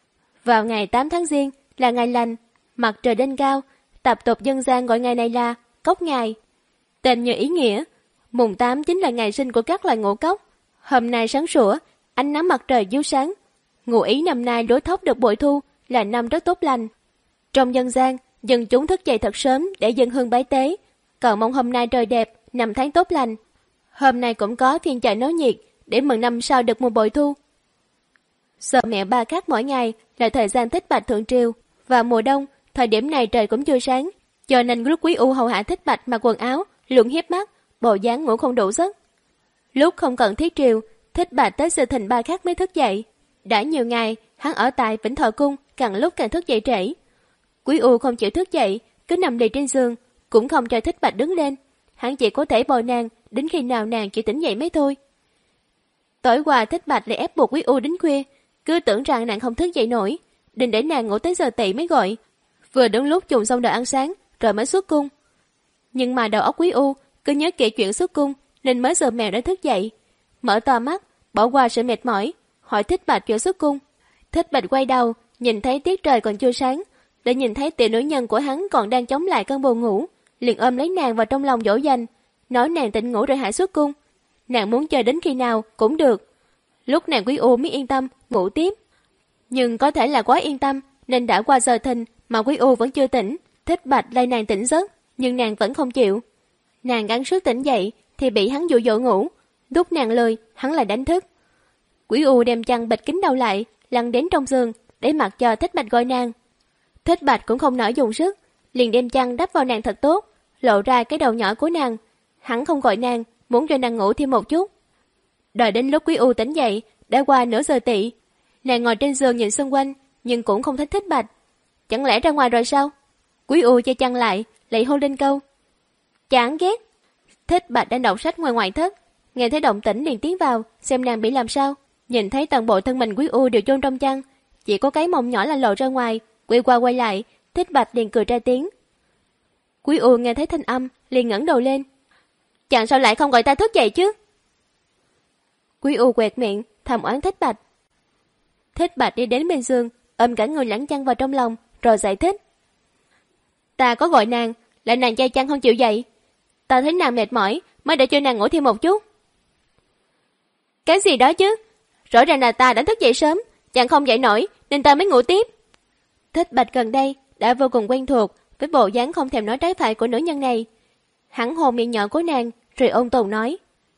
S2: Vào ngày tám tháng Giêng là ngày lành, mặt trời lên cao, tập tục dân gian gọi ngày này là Cốc Ngày. Tên như ý nghĩa, mùng tám chính là ngày sinh của các loài ngũ cốc. Hôm nay sáng sủa, ánh nắng mặt trời chiếu sáng. Ngụ ý năm nay lúa thóc được bội thu là năm rất tốt lành. Trong dân gian, dân chúng thức dậy thật sớm để dâng hương bái tế, cầu mong hôm nay trời đẹp, năm tháng tốt lành. Hôm nay cũng có phiên chợ náo nhiệt để mừng năm sau được mùa bội thu. Giờ mẹ ba khác mỗi ngày là thời gian Thích Bạch thượng triều, và mùa đông, thời điểm này trời cũng chưa sáng, cho nên lúc Quý U hầu hạ Thích Bạch mặc quần áo, luôn hiếp mắt, bộ dáng ngủ không đủ giấc. Lúc không cần thiết triều, Thích Bạch tới Sư Thịnh ba khác mới thức dậy. Đã nhiều ngày, hắn ở tại Vĩnh Thọ Cung, càng lúc càng thức dậy trễ. Quý U không chịu thức dậy, cứ nằm lì trên giường, cũng không cho Thích Bạch đứng lên. Hắn chỉ có thể bồi nàng đến khi nào nàng chịu tỉnh dậy mới thôi. Tối qua Thích Bạch lại ép buộc Quý U đến khuya, cứ tưởng rằng nàng không thức dậy nổi, định để nàng ngủ tới giờ tỵ mới gọi. Vừa đúng lúc dùng xong đồ ăn sáng rồi mới xuất cung. Nhưng mà đầu óc Quý U cứ nhớ kỹ chuyện xuất cung nên mới giờ mèo đã thức dậy. Mở to mắt, bỏ qua sự mệt mỏi, hỏi Thích Bạch chuyện xuất cung. Thích Bạch quay đầu, nhìn thấy tiết trời còn chưa sáng, để nhìn thấy tiểu nữ nhân của hắn còn đang chống lại cơn buồn ngủ, liền ôm lấy nàng vào trong lòng dỗ dành, nói nàng tỉnh ngủ rồi hãy xuất cung. Nàng muốn chờ đến khi nào cũng được. Lúc nàng Quý U mới yên tâm ngủ tiếp. Nhưng có thể là quá yên tâm nên đã qua giờ thìn mà Quý U vẫn chưa tỉnh. Thích Bạch lay nàng tỉnh giấc, nhưng nàng vẫn không chịu. Nàng gắng sức tỉnh dậy thì bị hắn dụ dỗ ngủ. Lúc nàng lười, hắn lại đánh thức. Quý U đem chăn bịt kín đầu lại, lăn đến trong giường để mặc cho Thích Bạch gọi nàng. Thích Bạch cũng không nỡ dùng sức, liền đem chăn đắp vào nàng thật tốt, lộ ra cái đầu nhỏ của nàng. Hắn không gọi nàng, muốn cho nàng ngủ thêm một chút. Đợi đến lúc Quý U tỉnh dậy, đã qua nửa giờ tỵ. Nàng ngồi trên giường nhìn xung quanh, nhưng cũng không thấy Thích Bạch. Chẳng lẽ ra ngoài rồi sao? Quý U che chăn lại, lại hô lên câu: chán ghét. Thích Bạch đang đọc sách ngoài ngoại thất, nghe thấy động tĩnh liền tiến vào, xem nàng bị làm sao. Nhìn thấy toàn bộ thân mình Quý U đều chôn trong chăn, chỉ có cái mông nhỏ là lộ ra ngoài. Quay qua quay lại, Thích Bạch liền cười ra tiếng. Quý U nghe thấy thanh âm, liền ngẩng đầu lên. Chàng sao lại không gọi ta thức dậy chứ? Quý U quẹt miệng, thầm oán Thích Bạch. Thích Bạch đi đến bên giường, ôm cả người lẳng chăn vào trong lòng, rồi giải thích. Ta có gọi nàng, lại nàng chay chăn không chịu dậy. Ta thấy nàng mệt mỏi, mới để cho nàng ngủ thêm một chút. Cái gì đó chứ? Rõ ràng là ta đã thức dậy sớm, chàng không dậy nổi, nên ta mới ngủ tiếp. Thích Bạch gần đây đã vô cùng quen thuộc với bộ dáng không thèm nói trái phải của nữ nhân này. Hắn hôn miệng nhỏ của nàng, rồi ôn tồn nói.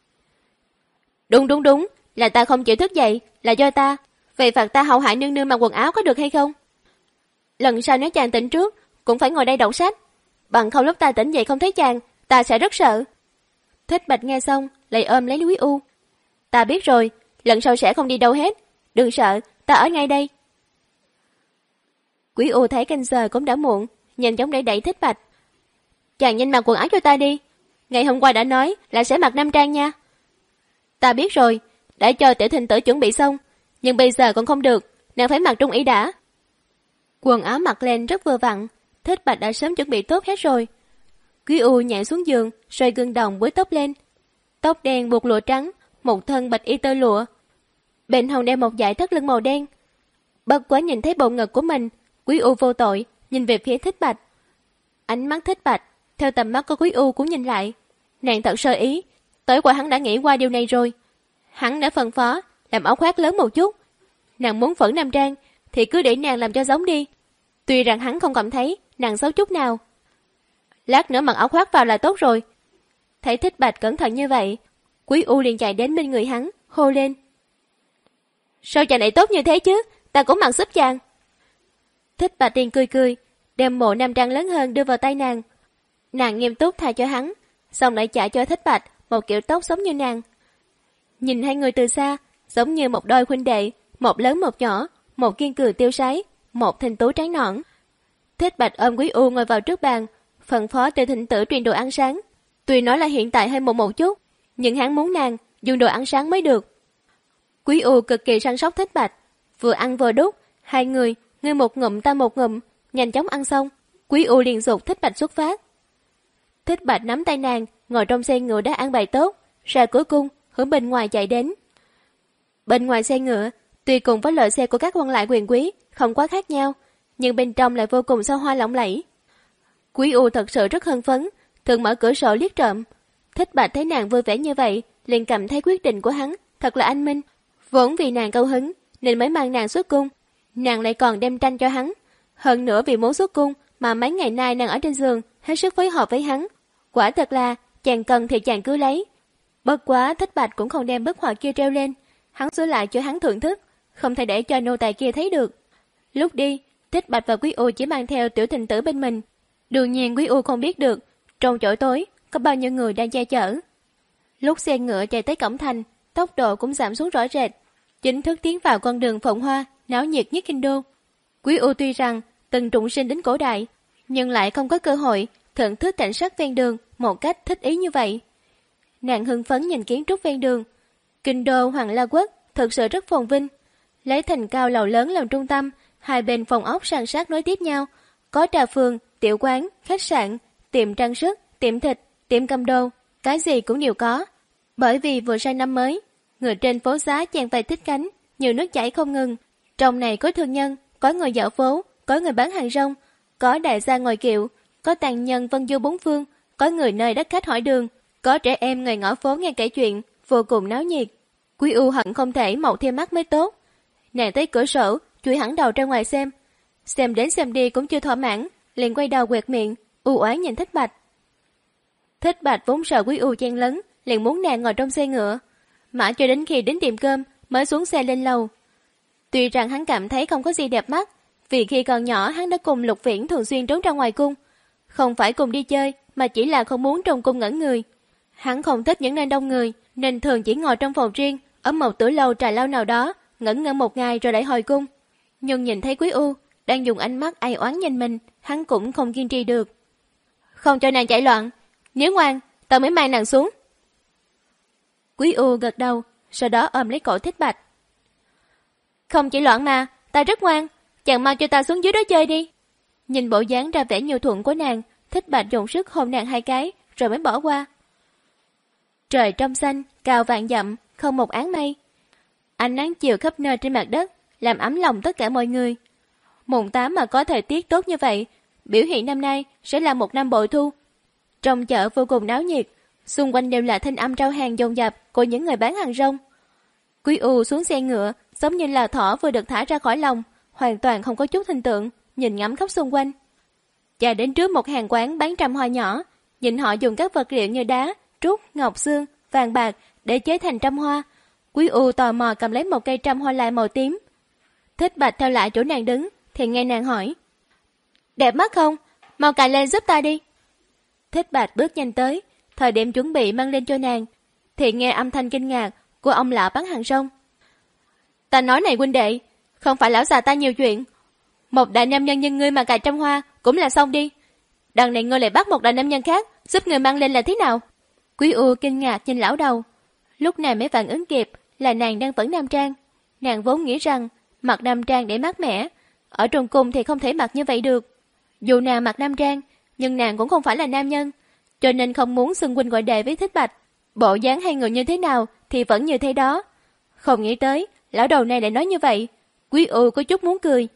S2: Đúng đúng đúng, là ta không chịu thức dậy, là do ta. Vậy phạt ta hậu hại nương nương mặc quần áo có được hay không? Lần sau nếu chàng tỉnh trước, cũng phải ngồi đây đọc sách. Bằng không lúc ta tỉnh dậy không thấy chàng, ta sẽ rất sợ. Thích Bạch nghe xong, lại ôm lấy Quý U. Ta biết rồi, lần sau sẽ không đi đâu hết. Đừng sợ, ta ở ngay đây. Quý U thấy canh giờ cũng đã muộn, nhanh chóng đẩy đẩy Thích Bạch. Chàng nhanh mặc quần áo cho ta đi. Ngày hôm qua đã nói là sẽ mặc nam trang nha. Ta biết rồi, đã cho tiểu thình tử chuẩn bị xong, nhưng bây giờ còn không được, nàng phải mặc trung y đã. Quần áo mặc lên rất vừa vặn, Thích Bạch đã sớm chuẩn bị tốt hết rồi. Quý U nhảy xuống giường, xoay gương đồng búi tóc lên. Tóc đen buộc lụa trắng, một thân bạch y tơ lụa. Bên hông đeo một dải thắt lưng màu đen. Bất quá nhìn thấy bộ ngực của mình, Quý U vô tội nhìn về phía Thích Bạch. Ánh mắt Thích Bạch theo tầm mắt của Quý U cũng nhìn lại. Nàng thật sơ ý, tối qua hắn đã nghĩ qua điều này rồi. Hắn đã phân phó làm áo khoác lớn một chút. Nàng muốn phẫn nam trang thì cứ để nàng làm cho giống đi. Tuy rằng hắn không cảm thấy nàng xấu chút nào. Lát nữa mặc áo khoác vào là tốt rồi. Thấy Thích Bạch cẩn thận như vậy, Quý U liền chạy đến bên người hắn, hô lên. Sao chàng lại tốt như thế chứ, ta cũng mặc giúp chàng. Thích Bạch liền cười cười, đem bộ nam trang lớn hơn đưa vào tay nàng. Nàng nghiêm túc thay cho hắn, xong lại trả cho Thích Bạch một kiểu tóc giống như nàng. Nhìn hai người từ xa, giống như một đôi huynh đệ, một lớn một nhỏ, một kiên cường tiêu sái, một thanh tú trắng nõn. Thích Bạch ôm Quý U ngồi vào trước bàn, phân phó Tiêu Thịnh Tử truyền đồ ăn sáng. Tuy nói là hiện tại hơi muộn một chút, nhưng hắn muốn nàng dùng đồ ăn sáng mới được. Quý U cực kỳ săn sóc Thích Bạch, vừa ăn vừa đút, hai người ngươi một ngụm ta một ngụm, nhanh chóng ăn xong, Quý U liền dục Thích Bạch xuất phát. Thích Bạch nắm tay nàng, ngồi trong xe ngựa đã ăn bài tốt, ra cửa cung, hướng bên ngoài chạy đến. Bên ngoài xe ngựa, Tuy cùng với loại xe của các quan lại quyền quý không quá khác nhau, nhưng bên trong lại vô cùng xa hoa lộng lẫy. Quý U thật sự rất hưng phấn, thường mở cửa sổ liếc trộm. Thích Bạch thấy nàng vui vẻ như vậy, liền cảm thấy quyết định của hắn thật là anh minh. Vốn vì nàng cao hứng nên mới mang nàng xuất cung, nàng lại còn đem tranh cho hắn. Hơn nữa vì muốn xuất cung mà mấy ngày nay nàng ở trên giường hết sức phối hợp với hắn. Quả thật là chàng cần thì chàng cứ lấy. Bất quá Thích Bạch cũng không đem bức họa kia treo lên, hắn sửa lại cho hắn thưởng thức, không thể để cho nô tài kia thấy được. Lúc đi, Thích Bạch và Quý U chỉ mang theo tiểu tình tử bên mình. Đương nhiên Quý U không biết được trong chỗ tối có bao nhiêu người đang che chở. Lúc xe ngựa chạy tới cổng thành, tốc độ cũng giảm xuống rõ rệt, chính thức tiến vào con đường phồn hoa náo nhiệt nhất kinh đô. Quý U tuy rằng từng trụng sinh đến cổ đại, nhưng lại không có cơ hội thưởng thức cảnh sắc ven đường một cách thích ý như vậy. Nàng hưng phấn nhìn kiến trúc ven đường. Kinh đô Hoàng La Quốc thực sự rất phồn vinh, lấy thành cao lầu lớn làm trung tâm, hai bên phòng ốc san sát nối tiếp nhau, có trà phường, tiểu quán, khách sạn, tiệm trang sức, tiệm thịt, tiệm cầm đồ, cái gì cũng đều có. Bởi vì vừa sang năm mới, người trên phố xá chen vai tích cánh, nhiều nước chảy không ngừng. Trong này có thương nhân, có người dạo phố, có người bán hàng rong, có đại gia ngồi kiệu, có tàn nhân vân du bốn phương, có người nơi đất khách hỏi đường, có trẻ em ngồi ngõ phố nghe kể chuyện, vô cùng náo nhiệt. Quý U hận không thể mọc thêm mắt mới tốt. Nàng tới cửa sổ, chui hẳn đầu ra ngoài xem. Xem đến xem đi cũng chưa thỏa mãn, liền quay đầu quẹt miệng, u oán nhìn Thích Bạch. Thích Bạch vốn sợ Quý U chen lấn, liền muốn nàng ngồi trong xe ngựa. Mãi cho đến khi đến tiệm cơm mới xuống xe lên lầu. Tuy rằng hắn cảm thấy không có gì đẹp mắt, vì khi còn nhỏ hắn đã cùng Lục Viễn thường xuyên trốn ra ngoài cung. Không phải cùng đi chơi, mà chỉ là không muốn trong cung ngẩn người. Hắn không thích những nơi đông người, nên thường chỉ ngồi trong phòng riêng, ở một tử lâu trà lâu nào đó, ngẩn ngẩn một ngày rồi lại hồi cung. Nhưng nhìn thấy Quý U đang dùng ánh mắt ai oán nhìn mình, hắn cũng không kiên trì được. Không cho nàng chạy loạn, nếu ngoan, tao mới mang nàng xuống. Quý U gật đầu, sau đó ôm lấy cổ Thích Bạch. Không chỉ loạn mà, ta rất ngoan, chàng mau cho ta xuống dưới đó chơi đi. Nhìn bộ dáng ra vẻ nhu thuận của nàng, Thích Bạch dùng sức hôn nàng hai cái, rồi mới bỏ qua. Trời trong xanh, cao vạn dặm, không một áng mây. Ánh nắng chiều khắp nơi trên mặt đất, làm ấm lòng tất cả mọi người. Mùng tám mà có thời tiết tốt như vậy, biểu hiện năm nay sẽ là một năm bội thu. Trong chợ vô cùng náo nhiệt, xung quanh đều là thanh âm rao hàng dồn dập của những người bán hàng rong. Quý U xuống xe ngựa, giống như là thỏ vừa được thả ra khỏi lòng, hoàn toàn không có chút hình tượng, nhìn ngắm khắp xung quanh. Chạy đến trước một hàng quán bán trăm hoa nhỏ, nhìn họ dùng các vật liệu như đá, trúc, ngọc xương, vàng bạc để chế thành trăm hoa. Quý U tò mò cầm lấy một cây trăm hoa lại màu tím. Thích Bạch theo lại chỗ nàng đứng, thì nghe nàng hỏi. Đẹp mắt không? Mau cài lên giúp ta đi. Thích Bạch bước nhanh tới, thời điểm chuẩn bị mang lên cho nàng, thì nghe âm thanh kinh ngạc của ông lão bán hàng rong. Ta nói này huynh đệ, không phải lão già ta nhiều chuyện. Một đại nam nhân như ngươi mà cài trăm hoa cũng là xong đi. Đằng này ngươi lại bắt một đại nam nhân khác giúp người mang lên là thế nào? Quý U kinh ngạc nhìn lão đầu. Lúc này mới phản ứng kịp là nàng đang vẫn nam trang. Nàng vốn nghĩ rằng mặc nam trang để mát mẻ, ở trong cung thì không thể mặc như vậy được. Dù nàng mặc nam trang, nhưng nàng cũng không phải là nam nhân, cho nên không muốn xưng huynh gọi đệ với Thích Bạch. Bộ dáng hai người như thế nào thì vẫn như thế đó. Không nghĩ tới lão đầu này lại nói như vậy. Quý U có chút muốn cười.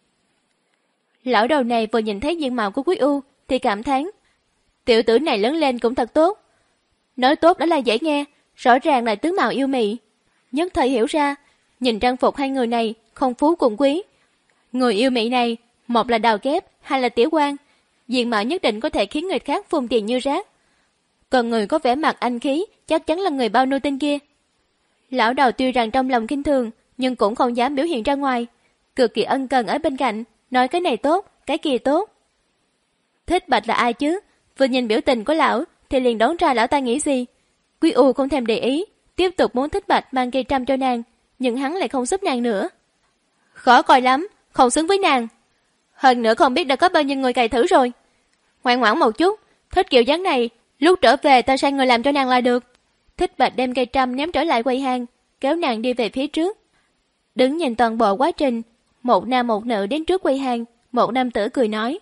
S2: Lão đầu này vừa nhìn thấy diện mạo của Quý U thì cảm thán, tiểu tử này lớn lên cũng thật tốt. Nói tốt đã là dễ nghe, rõ ràng là tướng mạo yêu mị. Nhất thời hiểu ra, nhìn trang phục hai người này không phú cùng quý. Người yêu mị này, một là đào kép, hai là tiểu quan, diện mạo nhất định có thể khiến người khác phun tiền như rác. Còn người có vẻ mặt anh khí chắc chắn là người bao nuôi tên kia. Lão đầu tuy rằng trong lòng kinh thường, nhưng cũng không dám biểu hiện ra ngoài, cực kỳ ân cần ở bên cạnh, nói cái này tốt, cái kia tốt. Thích Bạch là ai chứ? Vừa nhìn biểu tình của lão thì liền đoán ra lão ta nghĩ gì. Quý U không thèm để ý, tiếp tục muốn Thích Bạch mang cây trăm cho nàng, nhưng hắn lại không giúp nàng nữa. Khó coi lắm, không xứng với nàng. Hơn nữa không biết đã có bao nhiêu người cày thử rồi. Ngoan ngoãn một chút, thích kiểu dáng này, lúc trở về ta sai người làm cho nàng là được. Thích Bạch đem cây trăm ném trở lại quầy hàng, kéo nàng đi về phía trước. Đứng nhìn toàn bộ quá trình, một nam một nữ đến trước quầy hàng, một nam tử cười nói.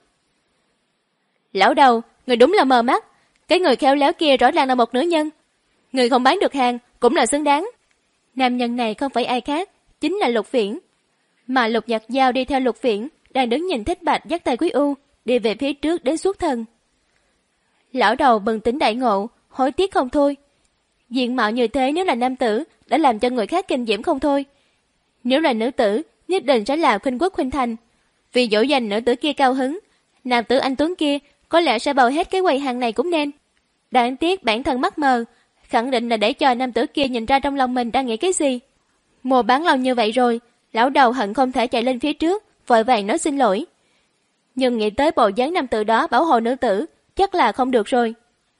S2: Lão đầu, người đúng là mờ mắt, cái người khéo léo kia rõ ràng là một nữ nhân. Người không bán được hàng, cũng là xứng đáng. Nam nhân này không phải ai khác, chính là Lục Viễn. Mà Lục Nhạc Giao đi theo Lục Viễn, đang đứng nhìn Thích Bạch dắt tay Quý U, đi về phía trước đến xuất thần. Lão đầu bừng tỉnh đại ngộ, hối tiếc không thôi. Diện mạo như thế nếu là nam tử, đã làm cho người khác kinh diễm không thôi. Nếu là nữ tử, nhất định sẽ là khuynh quốc khuynh thành. Vì dỗ dành nữ tử kia cao hứng, nam tử anh tuấn kia có lẽ sẽ bầu hết cái quầy hàng này cũng nên. Đáng tiếc bản thân mắt mờ, khẳng định là để cho nam tử kia nhìn ra trong lòng mình đang nghĩ cái gì. Mua bán lâu như vậy rồi, lão đầu hận không thể chạy lên phía trước, vội vàng nói xin lỗi. Nhưng nghĩ tới bộ dáng nam tử đó bảo hộ nữ tử, chắc là không được rồi.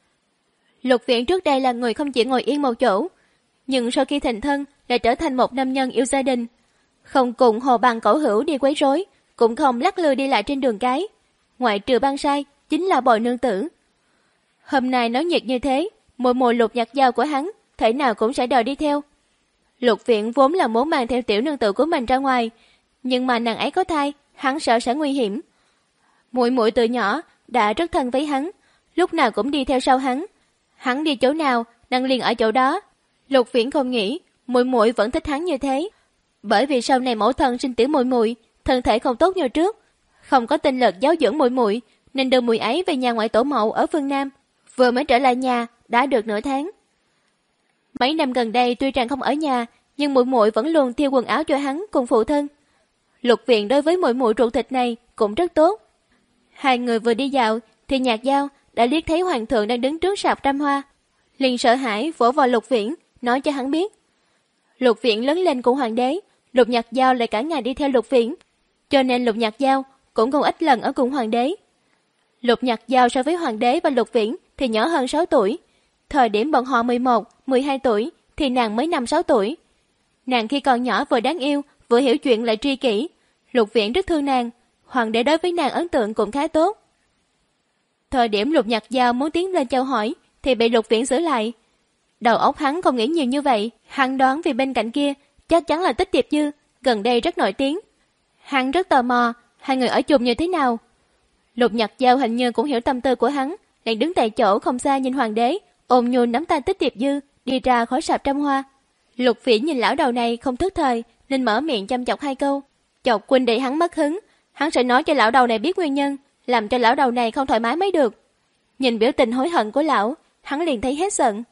S2: Lục Viễn trước đây là người không chỉ ngồi yên một chỗ, nhưng sau khi thành thân lại trở thành một nam nhân yêu gia đình. Không cùng hồ bằng cẩu hữu đi quấy rối, cũng không lắc lư đi lại trên đường cái. Ngoại trừ băng sai, chính là bồi nương tử. Hôm nay náo nhiệt như thế, mỗi mùa Lục Nhạc Giao của hắn, thể nào cũng sẽ đòi đi theo. Lục Viễn vốn là muốn mang theo tiểu nương tử của mình ra ngoài, nhưng mà nàng ấy có thai, hắn sợ sẽ nguy hiểm. Muội muội từ nhỏ đã rất thân với hắn, lúc nào cũng đi theo sau hắn. Hắn đi chỗ nào, nàng liền ở chỗ đó. Lục Viễn không nghĩ muội muội vẫn thích hắn như thế, bởi vì sau này mẫu thân sinh tiểu muội muội, thân thể không tốt như trước, không có tinh lực giáo dưỡng muội muội, nên đưa muội ấy về nhà ngoại tổ mẫu ở phương Nam. Vừa mới trở lại nhà đã được nửa tháng. Mấy năm gần đây tuy rằng không ở nhà, nhưng muội muội vẫn luôn thiêu quần áo cho hắn cùng phụ thân. Lục Viễn đối với muội muội ruột thịt này cũng rất tốt. Hai người vừa đi dạo thì Nhạc Giao đã liếc thấy hoàng thượng đang đứng trước sạp trăm hoa, liền sợ hãi vỗ vào Lục Viễn, nói cho hắn biết. Lục Viễn lớn lên cùng hoàng đế, Lục Nhạc Giao lại cả ngày đi theo Lục Viễn, cho nên Lục Nhạc Giao cũng không ít lần ở cùng hoàng đế. Lục Nhạc Giao so với hoàng đế và Lục Viễn thì nhỏ hơn sáu tuổi. Thời điểm bọn họ mười một, mười hai tuổi thì nàng mới năm sáu tuổi. Nàng khi còn nhỏ vừa đáng yêu, vừa hiểu chuyện lại tri kỷ. Lục Viễn rất thương nàng, hoàng đế đối với nàng ấn tượng cũng khá tốt. Thời điểm Lục Nhạc Giao muốn tiến lên chào hỏi thì bị Lục Viễn giữ lại. Đầu óc hắn không nghĩ nhiều như vậy, hắn đoán vì bên cạnh kia chắc chắn là Tích Tiệp Dư, gần đây rất nổi tiếng. Hắn rất tò mò, hai người ở chung như thế nào. Lục Nhạc Giao hình như cũng hiểu tâm tư của hắn, liền đứng tại chỗ không xa nhìn hoàng đế, ôm nhu nắm tay Tích Tiệp Dư, đi ra khỏi sạp trăm hoa. Lục Viễn nhìn lão đầu này không thức thời, nên mở miệng chăm chọc hai câu, chọc Quỳnh để hắn mất hứng. Hắn sẽ nói cho lão đầu này biết nguyên nhân, làm cho lão đầu này không thoải mái mới được. Nhìn biểu tình hối hận của lão, hắn liền thấy hết giận.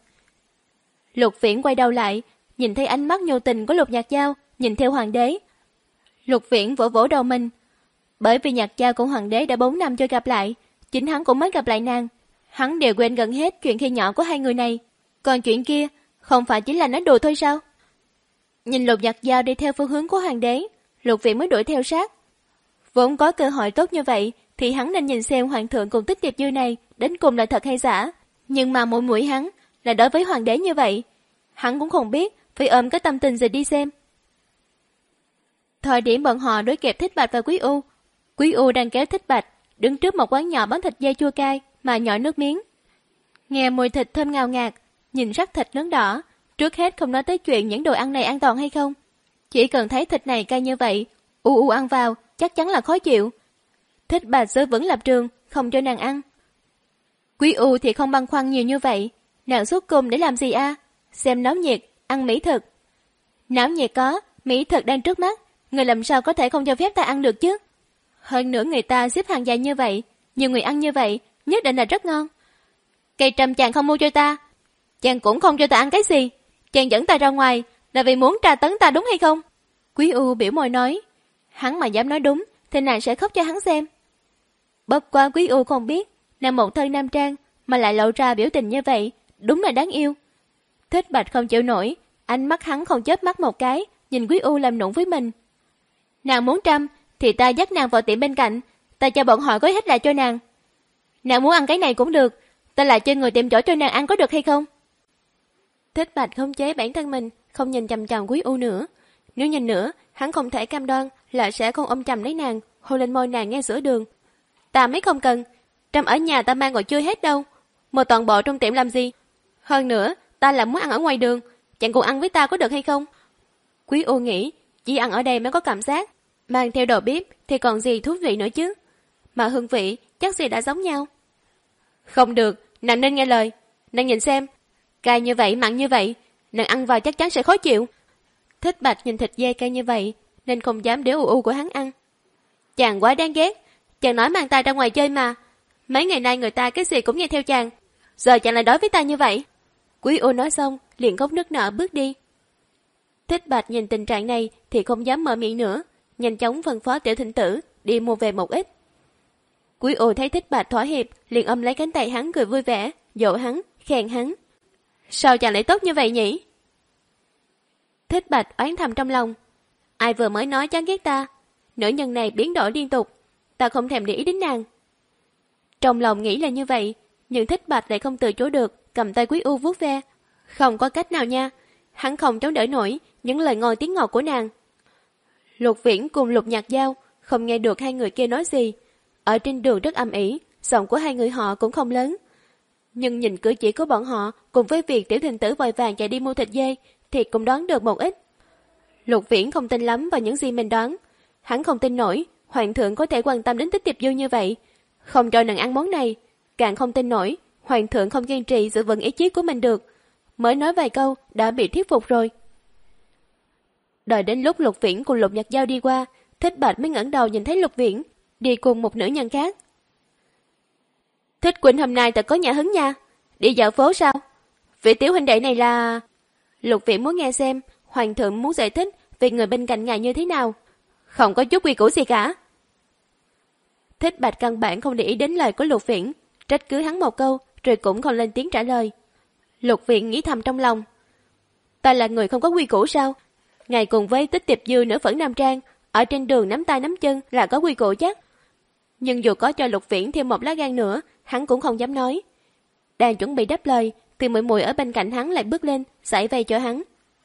S2: Lục Viễn quay đầu lại, nhìn thấy ánh mắt nhu tình của Lục Nhạc Giao, nhìn theo hoàng đế. Lục Viễn vỗ vỗ đầu mình, bởi vì Nhạc Giao cùng hoàng đế đã bốn năm chưa gặp lại, chính hắn cũng mới gặp lại nàng. Hắn đều quên gần hết chuyện khi nhỏ của hai người này, còn chuyện kia không phải chỉ là nói đùa thôi sao? Nhìn Lục Nhạc Giao đi theo phương hướng của hoàng đế, Lục Viễn mới đuổi theo sát. Vốn có cơ hội tốt như vậy thì hắn nên nhìn xem hoàng thượng cùng Tích Tiệp Dư này đến cùng là thật hay giả, nhưng mà mũi mũi hắn là đối với hoàng đế như vậy, hắn cũng không biết phải ôm cái tâm tình gì đi xem. Thời điểm bọn họ đối kẹp Thích Bạch và Quý U, Quý U đang kéo Thích Bạch đứng trước một quán nhỏ bán thịt dê chua cay mà nhỏ nước miếng. Nghe mùi thịt thơm ngào ngạt, nhìn sắc thịt nướng đỏ, trước hết không nói tới chuyện những đồ ăn này an toàn hay không, chỉ cần thấy thịt này cay như vậy, U U ăn vào chắc chắn là khó chịu. Thích Bạch giữ vững lập trường, không cho nàng ăn. Quý U thì không băn khoăn nhiều như vậy, nàng xuất cung để làm gì a? À? Xem náo nhiệt, ăn mỹ thực. Náo nhiệt có, mỹ thực đang trước mắt, người làm sao có thể không cho phép ta ăn được chứ? Hơn nữa người ta xếp hàng dài như vậy, nhiều người ăn như vậy, nhất định là rất ngon. Cây trầm chàng không mua cho ta, chàng cũng không cho ta ăn cái gì, chàng dẫn ta ra ngoài là vì muốn tra tấn ta đúng hay không? Quý U biểu môi nói, hắn mà dám nói đúng thì nàng sẽ khóc cho hắn xem. Bất quá Quý U không biết, nàng một thân nam trang mà lại lộ ra biểu tình như vậy, đúng là đáng yêu. Thích Bạch không chịu nổi, ánh mắt hắn không chớp mắt một cái, nhìn Quý U làm nũng với mình. Nàng muốn trăm thì ta dắt nàng vào tiệm bên cạnh, ta cho bọn họ gói hết lại cho nàng. Nàng muốn ăn cái này cũng được, ta lại cho người tìm chỗ cho nàng ăn có được hay không? Thích Bạch không chế bản thân mình, không nhìn chằm chằm Quý U nữa. Nếu nhìn nữa, hắn không thể cam đoan là sẽ không ôm chầm lấy nàng, hôn lên môi nàng ngay giữa đường. Ta mới không cần, trăm ở nhà ta mang ngồi chưa hết đâu, một toàn bộ trong tiệm làm gì? Hơn nữa, ta là muốn ăn ở ngoài đường, chẳng cùng ăn với ta có được hay không? Quý U nghĩ, chỉ ăn ở đây mới có cảm giác, mang theo đồ bếp thì còn gì thú vị nữa chứ. Mà hương vị chắc gì đã giống nhau. Không được, nàng nên nghe lời. Nàng nhìn xem, cay như vậy, mặn như vậy, nàng ăn vào chắc chắn sẽ khó chịu. Thích Bạch nhìn thịt dê cay như vậy, nên không dám để u u của hắn ăn. Chàng quá đáng ghét, chàng nói mang ta ra ngoài chơi mà. Mấy ngày nay người ta cái gì cũng nghe theo chàng, giờ chàng lại đối với ta như vậy. Quý U nói xong, liền khóc nức nở bước đi. Thích Bạch nhìn tình trạng này thì không dám mở miệng nữa, nhanh chóng phân phó Tiểu Thịnh Tử đi mua về một ít. Quý U thấy Thích Bạch thỏa hiệp, liền ôm lấy cánh tay hắn cười vui vẻ, dỗ hắn, khen hắn. Sao chàng lại tốt như vậy nhỉ? Thích Bạch oán thầm trong lòng. Ai vừa mới nói chán ghét ta, nữ nhân này biến đổi liên tục, ta không thèm để ý đến nàng. Trong lòng nghĩ là như vậy, nhưng Thích Bạch lại không từ chối được, cầm tay Quý U vuốt ve. Không có cách nào nha, hắn không chống đỡ nổi những lời ngon tiếng ngọt của nàng. Lục Viễn cùng Lục Nhạc Giao không nghe được hai người kia nói gì. Ở trên đường rất âm ỉ, giọng của hai người họ cũng không lớn. Nhưng nhìn cử chỉ của bọn họ cùng với việc Tiểu Thịnh Tử vội vàng chạy đi mua thịt dê thì cũng đoán được một ít. Lục Viễn không tin lắm vào những gì mình đoán. Hắn không tin nổi Hoàng thượng có thể quan tâm đến Tích Tiệp Dư như vậy, không cho nàng ăn món này. Càng không tin nổi Hoàng thượng không kiên trì giữ vững ý chí của mình được, mới nói vài câu đã bị thuyết phục rồi. Đợi đến lúc Lục Viễn cùng Lục Nhạc Giao đi qua, Thích Bạch mới ngẩng đầu nhìn thấy Lục Viễn đi cùng một nữ nhân khác. Thích Quỳnh hôm nay thật có nhà hứng nha, đi dạo phố sao? Vị tiểu huynh đệ này là... Lục Viễn muốn nghe xem Hoàng thượng muốn giải thích về người bên cạnh ngài như thế nào. Không có chút quy củ gì cả. Thích Bạch căn bản không để ý đến lời của Lục Viễn, trách cứ hắn một câu rồi cũng không lên tiếng trả lời. Lục Viễn nghĩ thầm trong lòng, ta là người không có quy củ sao? Ngài cùng với Tích Tiệp Dư nửa phẫn nam trang, ở trên đường nắm tay nắm chân là có quy củ chắc. Nhưng dù có cho Lục Viễn thêm một lá gan nữa, hắn cũng không dám nói. Đang chuẩn bị đáp lời thì Muội Muội ở bên cạnh hắn lại bước lên, giải vây cho hắn.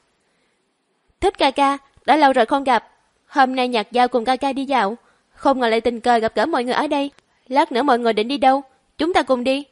S2: Thích ca ca, đã lâu rồi không gặp, hôm nay Nhạc Giao cùng ca ca đi dạo, không ngờ lại tình cờ gặp gỡ mọi người ở đây. Lát nữa mọi người định đi đâu, chúng ta cùng đi.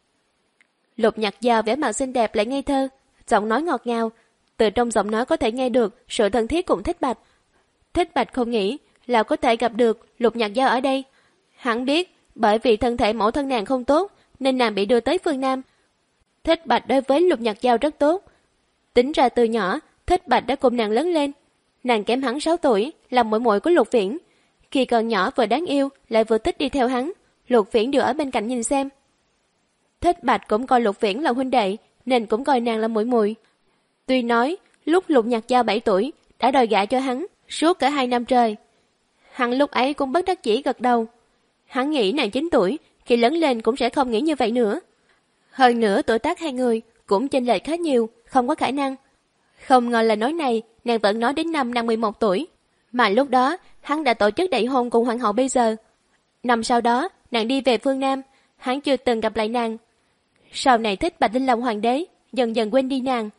S2: Lục Nhạc Giao vẻ mặt xinh đẹp lại ngây thơ, giọng nói ngọt ngào, từ trong giọng nói có thể nghe được sự thân thiết cùng Thích Bạch. Thích Bạch không nghĩ là có thể gặp được Lục Nhạc Giao ở đây. Hắn biết bởi vì thân thể mẫu thân nàng không tốt nên nàng bị đưa tới phương Nam. Thích Bạch đối với Lục Nhạc Giao rất tốt. Tính ra từ nhỏ Thích Bạch đã cùng nàng lớn lên. Nàng kém hắn sáu tuổi, là muội muội của Lục Viễn. Khi còn nhỏ vừa đáng yêu lại vừa thích đi theo hắn, Lục Viễn đều ở bên cạnh nhìn xem. Thích Bạch cũng coi Lục Viễn là huynh đệ nên cũng coi nàng là muội muội. Tuy nói lúc Lục Nhạc Giao bảy tuổi đã đòi gả cho hắn suốt cả hai năm trời, hắn lúc ấy cũng bất đắc chỉ gật đầu. Hắn nghĩ nàng chín tuổi khi lớn lên cũng sẽ không nghĩ như vậy nữa. Hơn nữa tuổi tác hai người cũng chênh lệch khá nhiều, không có khả năng. Không ngờ là nói này nàng vẫn nói đến năm nàng mười một tuổi, mà lúc đó hắn đã tổ chức đại hôn cùng hoàng hậu bây giờ. Năm sau đó nàng đi về phương Nam, hắn chưa từng gặp lại nàng. Sau này Thích Bạch lên lòng hoàng đế, dần dần quên đi nàng.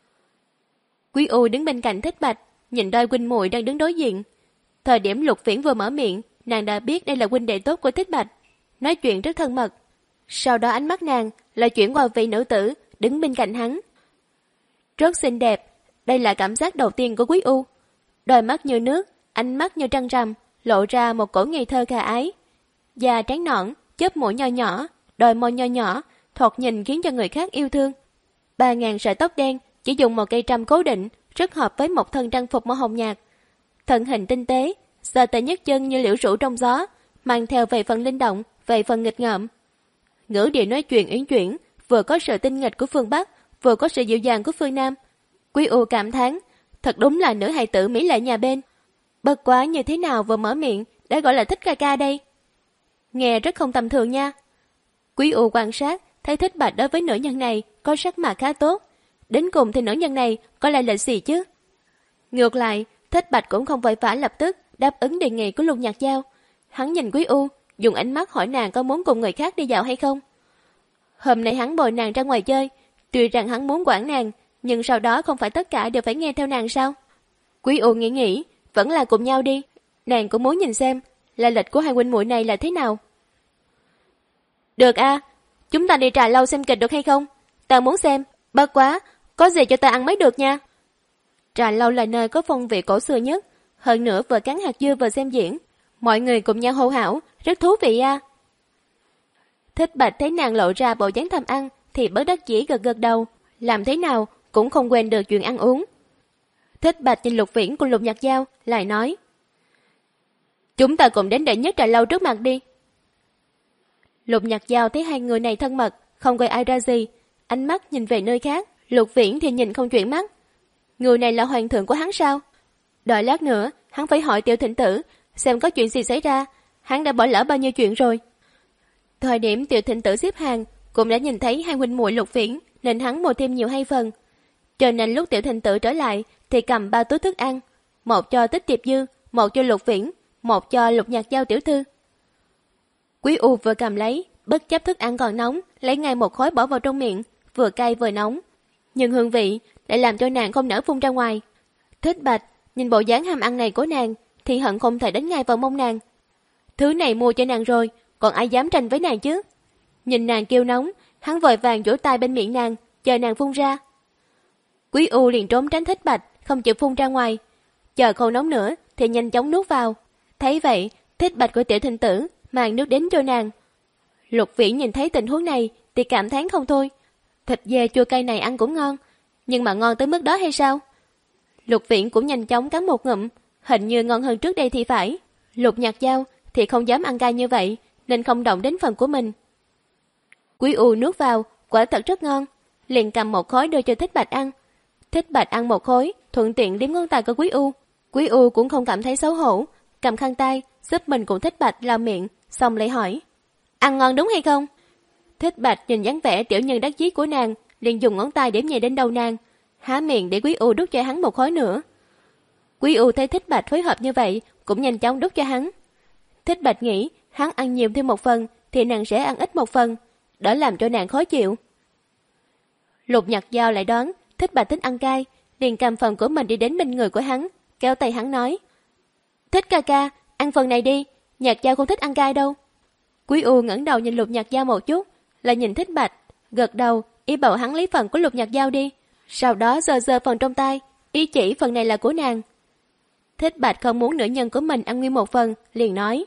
S2: Quý U đứng bên cạnh Thích Bạch, nhìn đôi huynh muội đang đứng đối diện. Thời điểm Lục Viễn vừa mở miệng, nàng đã biết đây là huynh đệ tốt của Thích Bạch, nói chuyện rất thân mật. Sau đó ánh mắt nàng lại chuyển qua vị nữ tử đứng bên cạnh hắn. Rất xinh đẹp, đây là cảm giác đầu tiên của Quý U. Đôi mắt như nước, ánh mắt như trăng rằm, lộ ra một cổ ngây thơ khả ái. Da trắng nõn, chớp mũi nho nhỏ, đôi môi nho nhỏ, thoạt nhìn khiến cho người khác yêu thương. Ba ngàn sợi tóc đen chỉ dùng một cây trâm cố định, rất hợp với một thân trang phục màu hồng nhạt. Thân hình tinh tế, giơ tay nhấc chân như liễu rủ trong gió, mang theo vài phần linh động, vài phần nghịch ngợm. Ngữ điệu nói chuyện uyển chuyển, vừa có sự tinh nghịch của phương Bắc, vừa có sự dịu dàng của phương Nam. Quý U cảm thán, thật đúng là nữ hài tử mỹ lệ nhà bên. Bất quá như thế nào vừa mở miệng đã gọi là Thích ca ca đây? Nghe rất không tầm thường nha. Quý U quan sát thấy Thích Bạch đối với nữ nhân này có sắc mặt khá tốt. Đến cùng thì nữ nhân này có lại lệch gì chứ? Ngược lại, Thích Bạch cũng không vội vã lập tức đáp ứng đề nghị của Lục Nhạc Giao. Hắn nhìn Quý U, dùng ánh mắt hỏi nàng có muốn cùng người khác đi dạo hay không. Hôm nay hắn bồi nàng ra ngoài chơi, tuy rằng hắn muốn quản nàng, nhưng sau đó không phải tất cả đều phải nghe theo nàng sao? Quý U nghĩ nghĩ, vẫn là cùng nhau đi. Nàng cũng muốn nhìn xem là lịch của hai huynh muội này là thế nào. Được a, chúng ta đi trà lâu xem kịch được hay không? Ta muốn xem, bất quá, có gì cho ta ăn mới được nha. Trà lâu là nơi có phong vị cổ xưa nhất, hơn nữa vừa cắn hạt dưa vừa xem diễn, mọi người cùng nhau hô hào, rất thú vị a. Thích Bạch thấy nàng lộ ra bộ dáng tham ăn thì bất đắc chỉ gật gật đầu, làm thế nào cũng không quên được chuyện ăn uống. Thích Bạch nhìn Lục Viễn cùng Lục Nhạc Dao, lại nói: Chúng ta cùng đến đệ nhất trà lâu trước mặt đi. Lục Nhạc Dao thấy hai người này thân mật, không coi ai ra gì, ánh mắt nhìn về nơi khác. Lục Viễn thì nhìn không chuyển mắt. Người này là hoàng thượng của hắn sao? Đợi lát nữa, hắn phải hỏi Tiểu Thịnh Tử xem có chuyện gì xảy ra. Hắn đã bỏ lỡ bao nhiêu chuyện rồi. Thời điểm Tiểu Thịnh Tử xếp hàng, cũng đã nhìn thấy hai huynh muội Lục Viễn, nên hắn mua thêm nhiều hai phần. Cho nên lúc Tiểu Thịnh Tử trở lại thì cầm ba túi thức ăn, một cho Tích Tiệp Dư, một cho Lục Viễn, một cho Lục Nhạc Dao tiểu thư. Quý U vừa cầm lấy, bất chấp thức ăn còn nóng, lấy ngay một khối bỏ vào trong miệng, vừa cay vừa nóng, nhưng hương vị lại làm cho nàng không nỡ phun ra ngoài. Thích Bạch nhìn bộ dáng ham ăn này của nàng thì hận không thể đánh ngay vào mông nàng. Thứ này mua cho nàng rồi, còn ai dám tranh với nàng chứ? Nhìn nàng kêu nóng, hắn vội vàng vỗ tay bên miệng nàng, chờ nàng phun ra. Quý U liền trốn tránh Thích Bạch, không chịu phun ra ngoài. Chờ không nóng nữa thì nhanh chóng nuốt vào. Thấy vậy, Thích Bạch của Tiểu Thịnh Tử mang nước đến cho nàng. Lục Viễn nhìn thấy tình huống này thì cảm thán không thôi. Thịt dê chua cay này ăn cũng ngon, nhưng mà ngon tới mức đó hay sao? Lục Viễn cũng nhanh chóng cắn một ngụm, hình như ngon hơn trước đây thì phải. Lục Nhạc Dao thì không dám ăn cay như vậy, nên không động đến phần của mình. Quý U nuốt vào, quả thật rất ngon, liền cầm một khối đưa cho Thích Bạch ăn. Thích Bạch ăn một khối, thuận tiện liếm ngón tay của Quý U. Quý U cũng không cảm thấy xấu hổ, cầm khăn tay giúp mình cùng Thích Bạch lau miệng, xong lại hỏi: Ăn ngon đúng hay không? Thích Bạch nhìn dáng vẻ tiểu nhân đắc chí của nàng, liền dùng ngón tay điểm nhẹ đến đầu nàng, há miệng để Quý U đút cho hắn một khối nữa. Quý U thấy Thích Bạch phối hợp như vậy, cũng nhanh chóng đút cho hắn. Thích Bạch nghĩ hắn ăn nhiều thêm một phần thì nàng sẽ ăn ít một phần, đỡ làm cho nàng khó chịu. Lục Nhạc Dao lại đoán Thích Bạch thích ăn cay, liền cầm phần của mình đi đến bên người của hắn, kéo tay hắn nói: Thích ca ca, ăn phần này đi, Nhạc Dao không thích ăn cay đâu. Quý U ngẩng đầu nhìn Lục Nhạc Dao một chút, lại nhìn Thích Bạch, gật đầu ý bảo hắn lấy phần của Lục Nhạc Dao đi, sau đó giơ giơ phần trong tay, ý chỉ phần này là của nàng. Thích Bạch không muốn nữ nhân của mình ăn nguyên một phần, liền nói: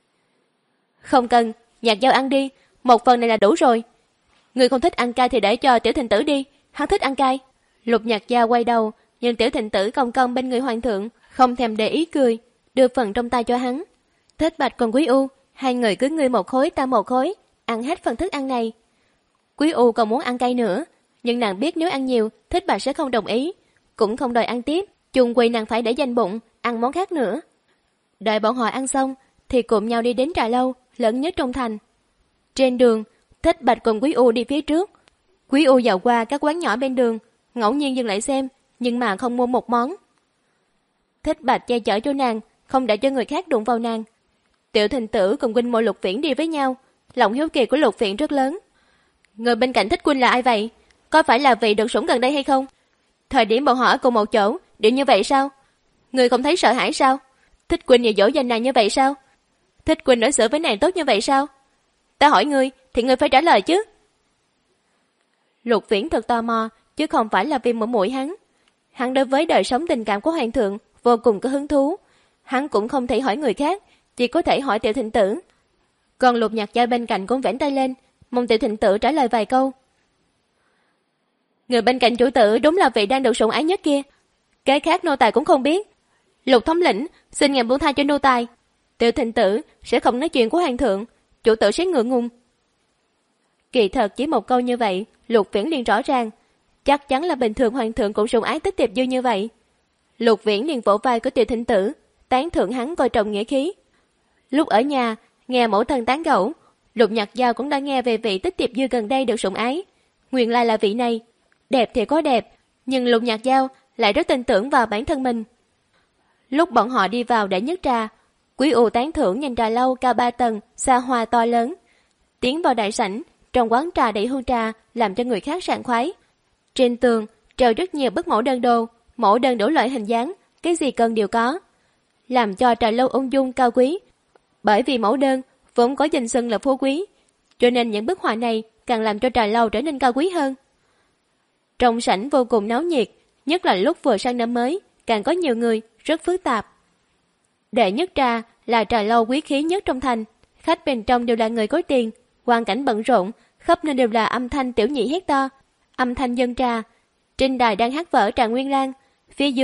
S2: Không cần, Nhạc Dao ăn đi, một phần này là đủ rồi. Người không thích ăn cay thì để cho Tiểu Thịnh Tử đi, hắn thích ăn cay. Lục Nhạc Dao quay đầu nhìn Tiểu Thịnh Tử cong cong bên người hoàng thượng, không thèm để ý cười, đưa phần trong tay cho hắn. Thích Bạch còn Quý U, hai người cứ ngươi một khối ta một khối, ăn hết phần thức ăn này. Quý U còn muốn ăn cay nữa, nhưng nàng biết nếu ăn nhiều Thích Bạch sẽ không đồng ý, cũng không đòi ăn tiếp, chung quy nàng phải để dành bụng ăn món khác nữa. Đợi bọn họ ăn xong thì cùng nhau đi đến trà lâu lớn nhất trong thành. Trên đường, Thích Bạch cùng Quý U đi phía trước. Quý U dạo qua các quán nhỏ bên đường, ngẫu nhiên dừng lại xem, nhưng mà không mua một món. Thích Bạch che chở cho nàng, không để cho người khác đụng vào nàng. Tiểu Thịnh Tử cùng huynh muội Lục Viễn đi với nhau, lòng hiếu kỳ của Lục Viễn rất lớn. Người bên cạnh Thích huynh là ai vậy? Có phải là vị được sủng gần đây hay không? Thời điểm bọn họ ở cùng một chỗ, đều như vậy sao? Người không thấy sợ hãi sao? Thích huynh nhiều dỗ dành nàng như vậy sao? Thích huynh đối xử với nàng tốt như vậy sao? Ta hỏi ngươi thì ngươi phải trả lời chứ. Lục Viễn thật tò mò, chứ không phải là vì muội muội hắn. Hắn đối với đời sống tình cảm của hoàng thượng vô cùng có hứng thú. Hắn cũng không thể hỏi người khác, chỉ có thể hỏi Tiểu Thịnh Tử. Còn Lục Nhạc Dao bên cạnh cũng vẫy tay lên, mong Tiểu Thịnh Tử trả lời vài câu. Người bên cạnh chủ tử đúng là vị đang được sủng ái nhất kia. Cái khác nô tài cũng không biết. Lục thống lĩnh, xin ngài buông tha cho nô tài. Tiểu Thịnh Tử sẽ không nói chuyện của hoàng thượng, chủ tử sẽ ngượng ngùng. Kỳ thật chỉ một câu như vậy, Lục Viễn liền rõ ràng, chắc chắn là bình thường hoàng thượng cũng sủng ái Tích Tiệp Dư như vậy. Lục Viễn liền vỗ vai của Tiểu Thịnh Tử, tán thưởng hắn coi trọng nghĩa khí. Lúc ở nhà, nghe mẫu thân tán gẫu, Lục Nhạc Dao cũng đã nghe về vị Tích Tiệp Dư gần đây được sủng ái. Nguyên lai là vị này, đẹp thì có đẹp, nhưng Lục Nhạc Dao lại rất tin tưởng vào bản thân mình. Lúc bọn họ đi vào để nhất trà, Quý U tán thưởng nhìn trà lâu cao ba tầng, xa hoa to lớn. Tiến vào đại sảnh, trong quán trà đầy hương trà làm cho người khác sảng khoái. Trên tường treo rất nhiều bức mẫu đơn đồ, mẫu đơn đủ loại hình dáng, cái gì cần đều có, làm cho trà lâu ung dung cao quý. Bởi vì mẫu đơn vốn có danh xưng là phú quý, cho nên những bức họa này càng làm cho trà lâu trở nên cao quý hơn. Trong sảnh vô cùng náo nhiệt, nhất là lúc vừa sang năm mới, càng có nhiều người, rất phức tạp. Đệ nhất trà là trà lâu quý khí nhất trong thành, khách bên trong đều là người có tiền, hoàn cảnh bận rộn, khắp nơi đều là âm thanh tiểu nhị hét to, âm thanh dân trà. Trên đài đang hát vở Trà Nguyên Lang, phía dưới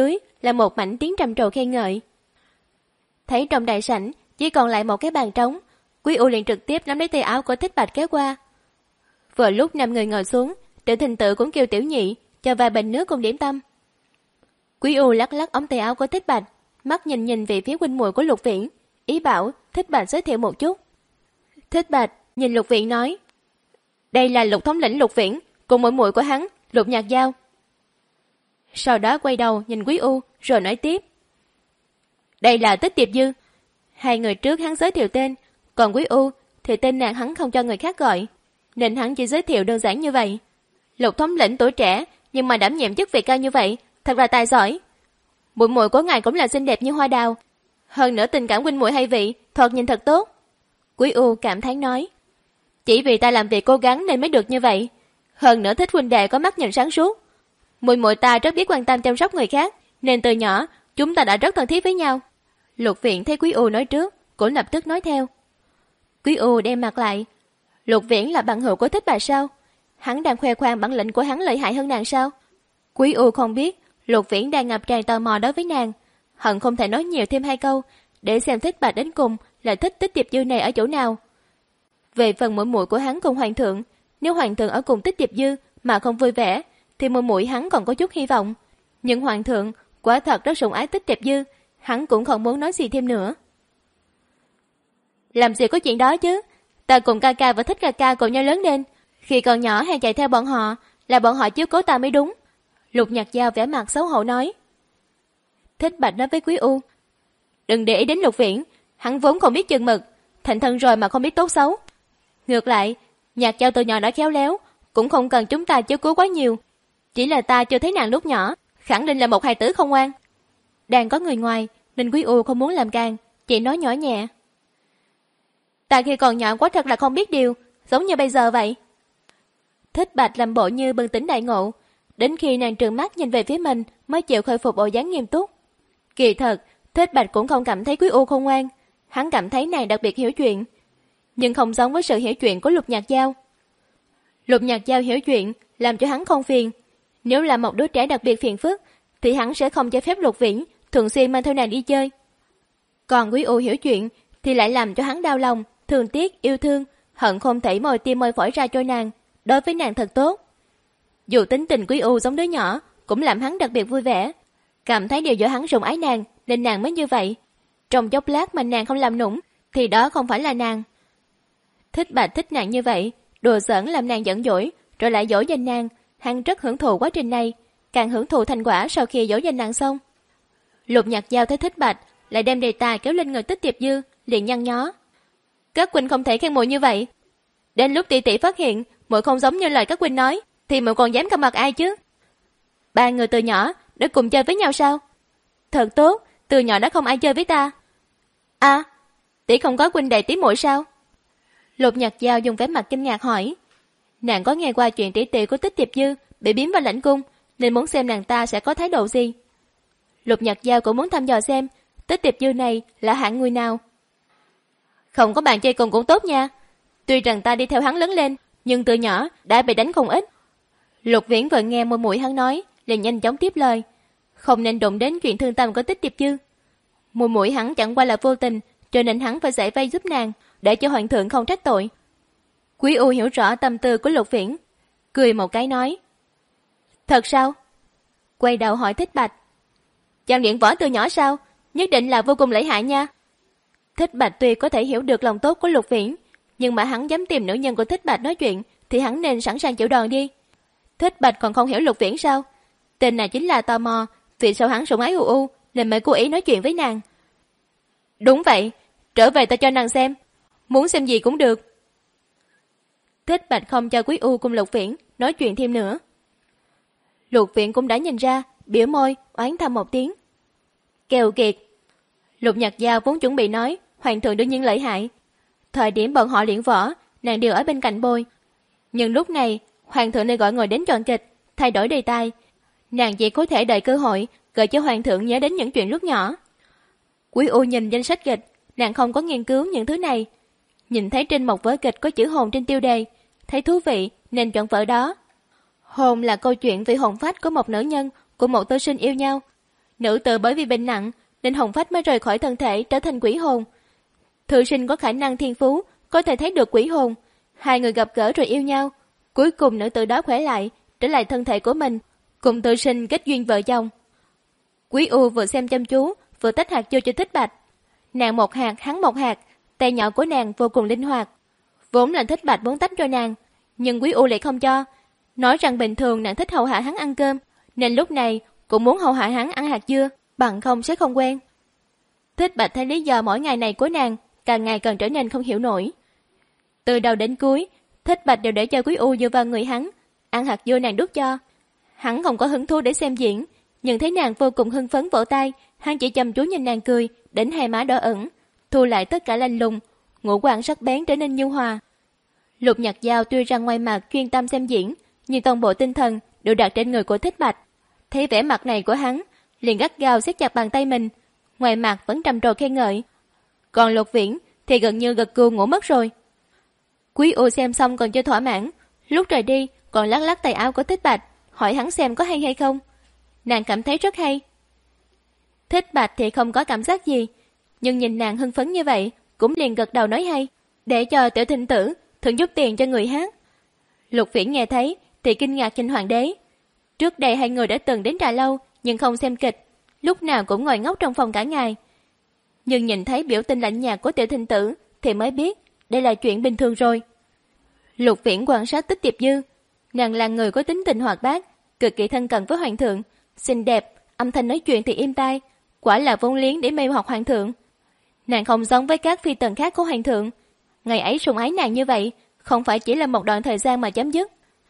S2: là một mảnh tiếng trầm trồ khen ngợi. Thấy trong đại sảnh chỉ còn lại một cái bàn trống, Quý U liền trực tiếp nắm lấy tay áo của Thích Bạch kéo qua. Vừa lúc năm người ngồi xuống, Tiểu Thình Tự cũng kêu Tiểu Nhị cho vài bình nước cùng điểm tâm. Quý U lắc lắc ống tay áo của Thích Bạch, mắt nhìn nhìn về phía huynh muội của Lục Viễn, ý bảo Thích Bạch giới thiệu một chút. Thích Bạch nhìn Lục Viễn nói: đây là Lục thống lĩnh Lục Viễn cùng muội muội của hắn, Lục Nhạc Giao. Sau đó quay đầu nhìn Quý U rồi nói tiếp: đây là Tích Tiệp Dư. Hai người trước hắn giới thiệu tên, còn Quý U thì tên nàng hắn không cho người khác gọi, nên hắn chỉ giới thiệu đơn giản như vậy. Lục thống lĩnh tuổi trẻ nhưng mà đảm nhiệm chức vị cao như vậy, thật là tài giỏi. Muội muội của ngài cũng là xinh đẹp như hoa đào, hơn nữa tình cảm huynh muội hai vị thoạt nhìn thật tốt. Quý U cảm thán nói: chỉ vì ta làm việc cố gắng nên mới được như vậy, hơn nữa Thích huynh đệ có mắt nhìn sáng suốt. Muội muội ta rất biết quan tâm chăm sóc người khác, nên từ nhỏ chúng ta đã rất thân thiết với nhau. Lục Viễn thấy Quý U nói trước, cũng lập tức nói theo. Quý U đem mặt lại: Lục Viễn là bằng hữu của Thích Bạch sao? Hắn đang khoe khoang bản lĩnh của hắn lợi hại hơn nàng sao? Quý U không biết Lục Viễn đang ngập tràn tò mò đối với nàng, hận không thể nói nhiều thêm hai câu để xem Thích Bạch đến cùng là thích Tích Tiệp Dư này ở chỗ nào. Về phần muội muội của hắn cùng hoàng thượng, nếu hoàng thượng ở cùng Tích Tiệp Dư mà không vui vẻ thì muội muội hắn còn có chút hy vọng, nhưng hoàng thượng quả thật rất sủng ái Tích Tiệp Dư, hắn cũng không muốn nói gì thêm nữa. Làm gì có chuyện đó chứ, ta cùng ca ca và Thích ca ca cùng nhau lớn lên, khi còn nhỏ hay chạy theo bọn họ, là bọn họ chiếu cố ta mới đúng. Lục Nhạc Giao vẻ mặt xấu hổ nói. Thích Bạch nói với Quý U: đừng để ý đến Lục Viễn, hắn vốn không biết chừng mực, thành thân rồi mà không biết tốt xấu. Ngược lại, Nhạc Giao từ nhỏ đã khéo léo, cũng không cần chúng ta chiếu cố quá nhiều. Chỉ là ta chưa thấy nàng lúc nhỏ, khẳng định là một hài tử không ngoan. Đang có người ngoài nên Quý U không muốn làm càng, chỉ nói nhỏ nhẹ: ta khi còn nhỏ quá thật là không biết điều, giống như bây giờ vậy. Thích Bạch làm bộ như bừng tỉnh đại ngộ, đến khi nàng trừng mắt nhìn về phía mình mới chịu khôi phục bộ dáng nghiêm túc. Kỳ thật, Thích Bạch cũng không cảm thấy Quý U khôn ngoan, hắn cảm thấy nàng đặc biệt hiểu chuyện, nhưng không giống với sự hiểu chuyện của Lục Nhạc Giao. Lục Nhạc Giao hiểu chuyện làm cho hắn không phiền, nếu là một đứa trẻ đặc biệt phiền phức thì hắn sẽ không cho phép Lục Viễn thường xuyên mang theo nàng đi chơi. Còn Quý U hiểu chuyện thì lại làm cho hắn đau lòng, thương tiếc, yêu thương, hận không thể mồi tim môi phổi ra cho nàng, đối với nàng thật tốt. Dù tính tình Quý U giống đứa nhỏ, cũng làm hắn đặc biệt vui vẻ, cảm thấy điều do hắn sủng ái nàng nên nàng mới như vậy. Trong chốc lát mà nàng không làm nũng thì đó không phải là nàng. Thích Bạch thích nàng như vậy, đùa giỡn làm nàng giận dỗi, rồi lại dỗ dành nàng, hắn rất hưởng thụ quá trình này, càng hưởng thụ thành quả sau khi dỗ dành nàng xong. Lục Nhạc Giao thấy Thích Bạch lại đem đề tài kéo lên người Tích Tiệp Dư, liền nhăn nhó: các huynh không thể khen muội như vậy, đến lúc tỷ tỷ phát hiện muội không giống như lời các huynh nói thì muội còn dám căm mặt ai chứ? Ba người từ nhỏ đã cùng chơi với nhau sao? Thật tốt, từ nhỏ đã không ai chơi với ta. À, tỷ không có huynh đệ tỷ muội sao? Lục Nhạc Giao dùng vẻ mặt kinh ngạc hỏi. Nàng có nghe qua chuyện tỷ tỷ của Tích Tiệp Dư bị biếm vào lãnh cung, nên muốn xem nàng ta sẽ có thái độ gì. Lục Nhạc Giao cũng muốn thăm dò xem Tích Tiệp Dư này là hạng người nào. Không có bạn chơi cùng cũng tốt nha. Tuy rằng ta đi theo hắn lớn lên, nhưng từ nhỏ đã bị đánh không ít. Lục Viễn vừa nghe môi mũi hắn nói, liền nhanh chóng tiếp lời. Không nên đụng đến chuyện thương tâm của Tích Tiệp Dư. Môi mũi hắn chẳng qua là vô tình, cho nên hắn phải giải vây giúp nàng, để cho hoàng thượng không trách tội. Quý U hiểu rõ tâm tư của Lục Viễn, cười một cái nói. Thật sao? Quay đầu hỏi Thích Bạch. Chàng luyện võ từ nhỏ sao? Nhất định là vô cùng lợi hại nha. Thích Bạch tuy có thể hiểu được lòng tốt của Lục Viễn, nhưng mà hắn dám tìm nữ nhân của Thích Bạch nói chuyện thì hắn nên sẵn sàng chịu đòn đi. Thích Bạch còn không hiểu Lục Viễn sao? Tên này chính là tò mò vì sao hắn sủng ái U U nên mới cố ý nói chuyện với nàng. Đúng vậy, trở về ta cho nàng xem, muốn xem gì cũng được. Thích Bạch không cho Quý U cùng Lục Viễn nói chuyện thêm nữa. Lục Viễn cũng đã nhìn ra, biểu môi oán thầm một tiếng. Kèo kiệt. Lục Nhạc Giao vốn chuẩn bị nói hoàng thượng đương nhiên lợi hại, thời điểm bọn họ luyện võ nàng đều ở bên cạnh bồi, nhưng lúc này hoàng thượng nơi gọi ngồi đến trọn kịch, thay đổi đề tài, nàng chỉ có thể đợi cơ hội gợi cho hoàng thượng nhớ đến những chuyện lúc nhỏ. Quý U nhìn danh sách kịch, nàng không có nghiên cứu những thứ này, nhìn thấy trên một vở kịch có chữ hồn trên tiêu đề, thấy thú vị nên chọn vở đó. Hồn là câu chuyện về hồn phách của một nữ nhân của một tư sinh yêu nhau, Nữ tử bởi vì bệnh nặng nên hồn phách mới rời khỏi thân thể trở thành quỷ hồn. Thư sinh có khả năng thiên phú, có thể thấy được quỷ hồn. Hai người gặp gỡ rồi yêu nhau. Cuối cùng nữ tử đó khỏe lại, trở lại thân thể của mình, cùng thư sinh kết duyên vợ chồng. Quý U vừa xem chăm chú, vừa tách hạt vô cho Thích Bạch. Nàng một hạt, hắn một hạt, tay nhỏ của nàng vô cùng linh hoạt. Vốn là Thích Bạch muốn tách cho nàng, nhưng Quý U lại không cho, nói rằng bình thường nàng thích hầu hạ hắn ăn cơm, nên lúc này cũng muốn hầu hạ hắn ăn hạt dưa, bằng không sẽ không quen. Thích Bạch thấy lý do mỗi ngày này của nàng càng ngày càng trở nên không hiểu nổi. Từ đầu đến cuối, Thích Bạch đều để cho Quý U dựa vào người hắn, ăn hạt dưa nàng đút cho. Hắn không có hứng thú để xem diễn, nhưng thấy nàng vô cùng hưng phấn vỗ tay, hắn chỉ chăm chú nhìn nàng cười, đến hai má đỏ ửng, thu lại tất cả lạnh lùng, ngũ quan sắc bén trở nên nhu hòa. Lục Nhạc Giao tuy rằng ngoài mặt chuyên tâm xem diễn, nhưng toàn bộ tinh thần đều đặt trên người của Thích Bạch. Thấy vẻ mặt này của hắn, liền gắt gao siết chặt bàn tay mình, ngoài mặt vẫn trầm trồ khen ngợi. Còn Lục Viễn thì gần như gật gù ngủ mất rồi. Quý U xem xong còn chưa thỏa mãn, lúc rời đi còn lắc lắc tay áo của Thích Bạch, hỏi hắn xem có hay hay không. Nàng cảm thấy rất hay. Thích Bạch thì không có cảm giác gì, nhưng nhìn nàng hưng phấn như vậy, cũng liền gật đầu nói hay, để cho Tiểu Thịnh Tử thường giúp tiền cho người hát. Lục Viễn nghe thấy thì kinh ngạc nhìn Hoàng đế. Trước đây hai người đã từng đến trà lâu, nhưng không xem kịch, lúc nào cũng ngồi ngốc trong phòng cả ngày. Nhưng nhìn thấy biểu tình lạnh nhạt của Tiểu Thịnh Tử thì mới biết đây là chuyện bình thường rồi. Lục Viễn quan sát Tích Tiệp Dư, nàng là người có tính tình hoạt bát, cực kỳ thân cận với hoàng thượng, xinh đẹp, âm thanh nói chuyện thì im tai, quả là vốn liếng để mê hoặc hoàng thượng. Nàng không giống với các phi tần khác của hoàng thượng, ngày ấy sủng ái nàng như vậy không phải chỉ là một đoạn thời gian mà chấm dứt.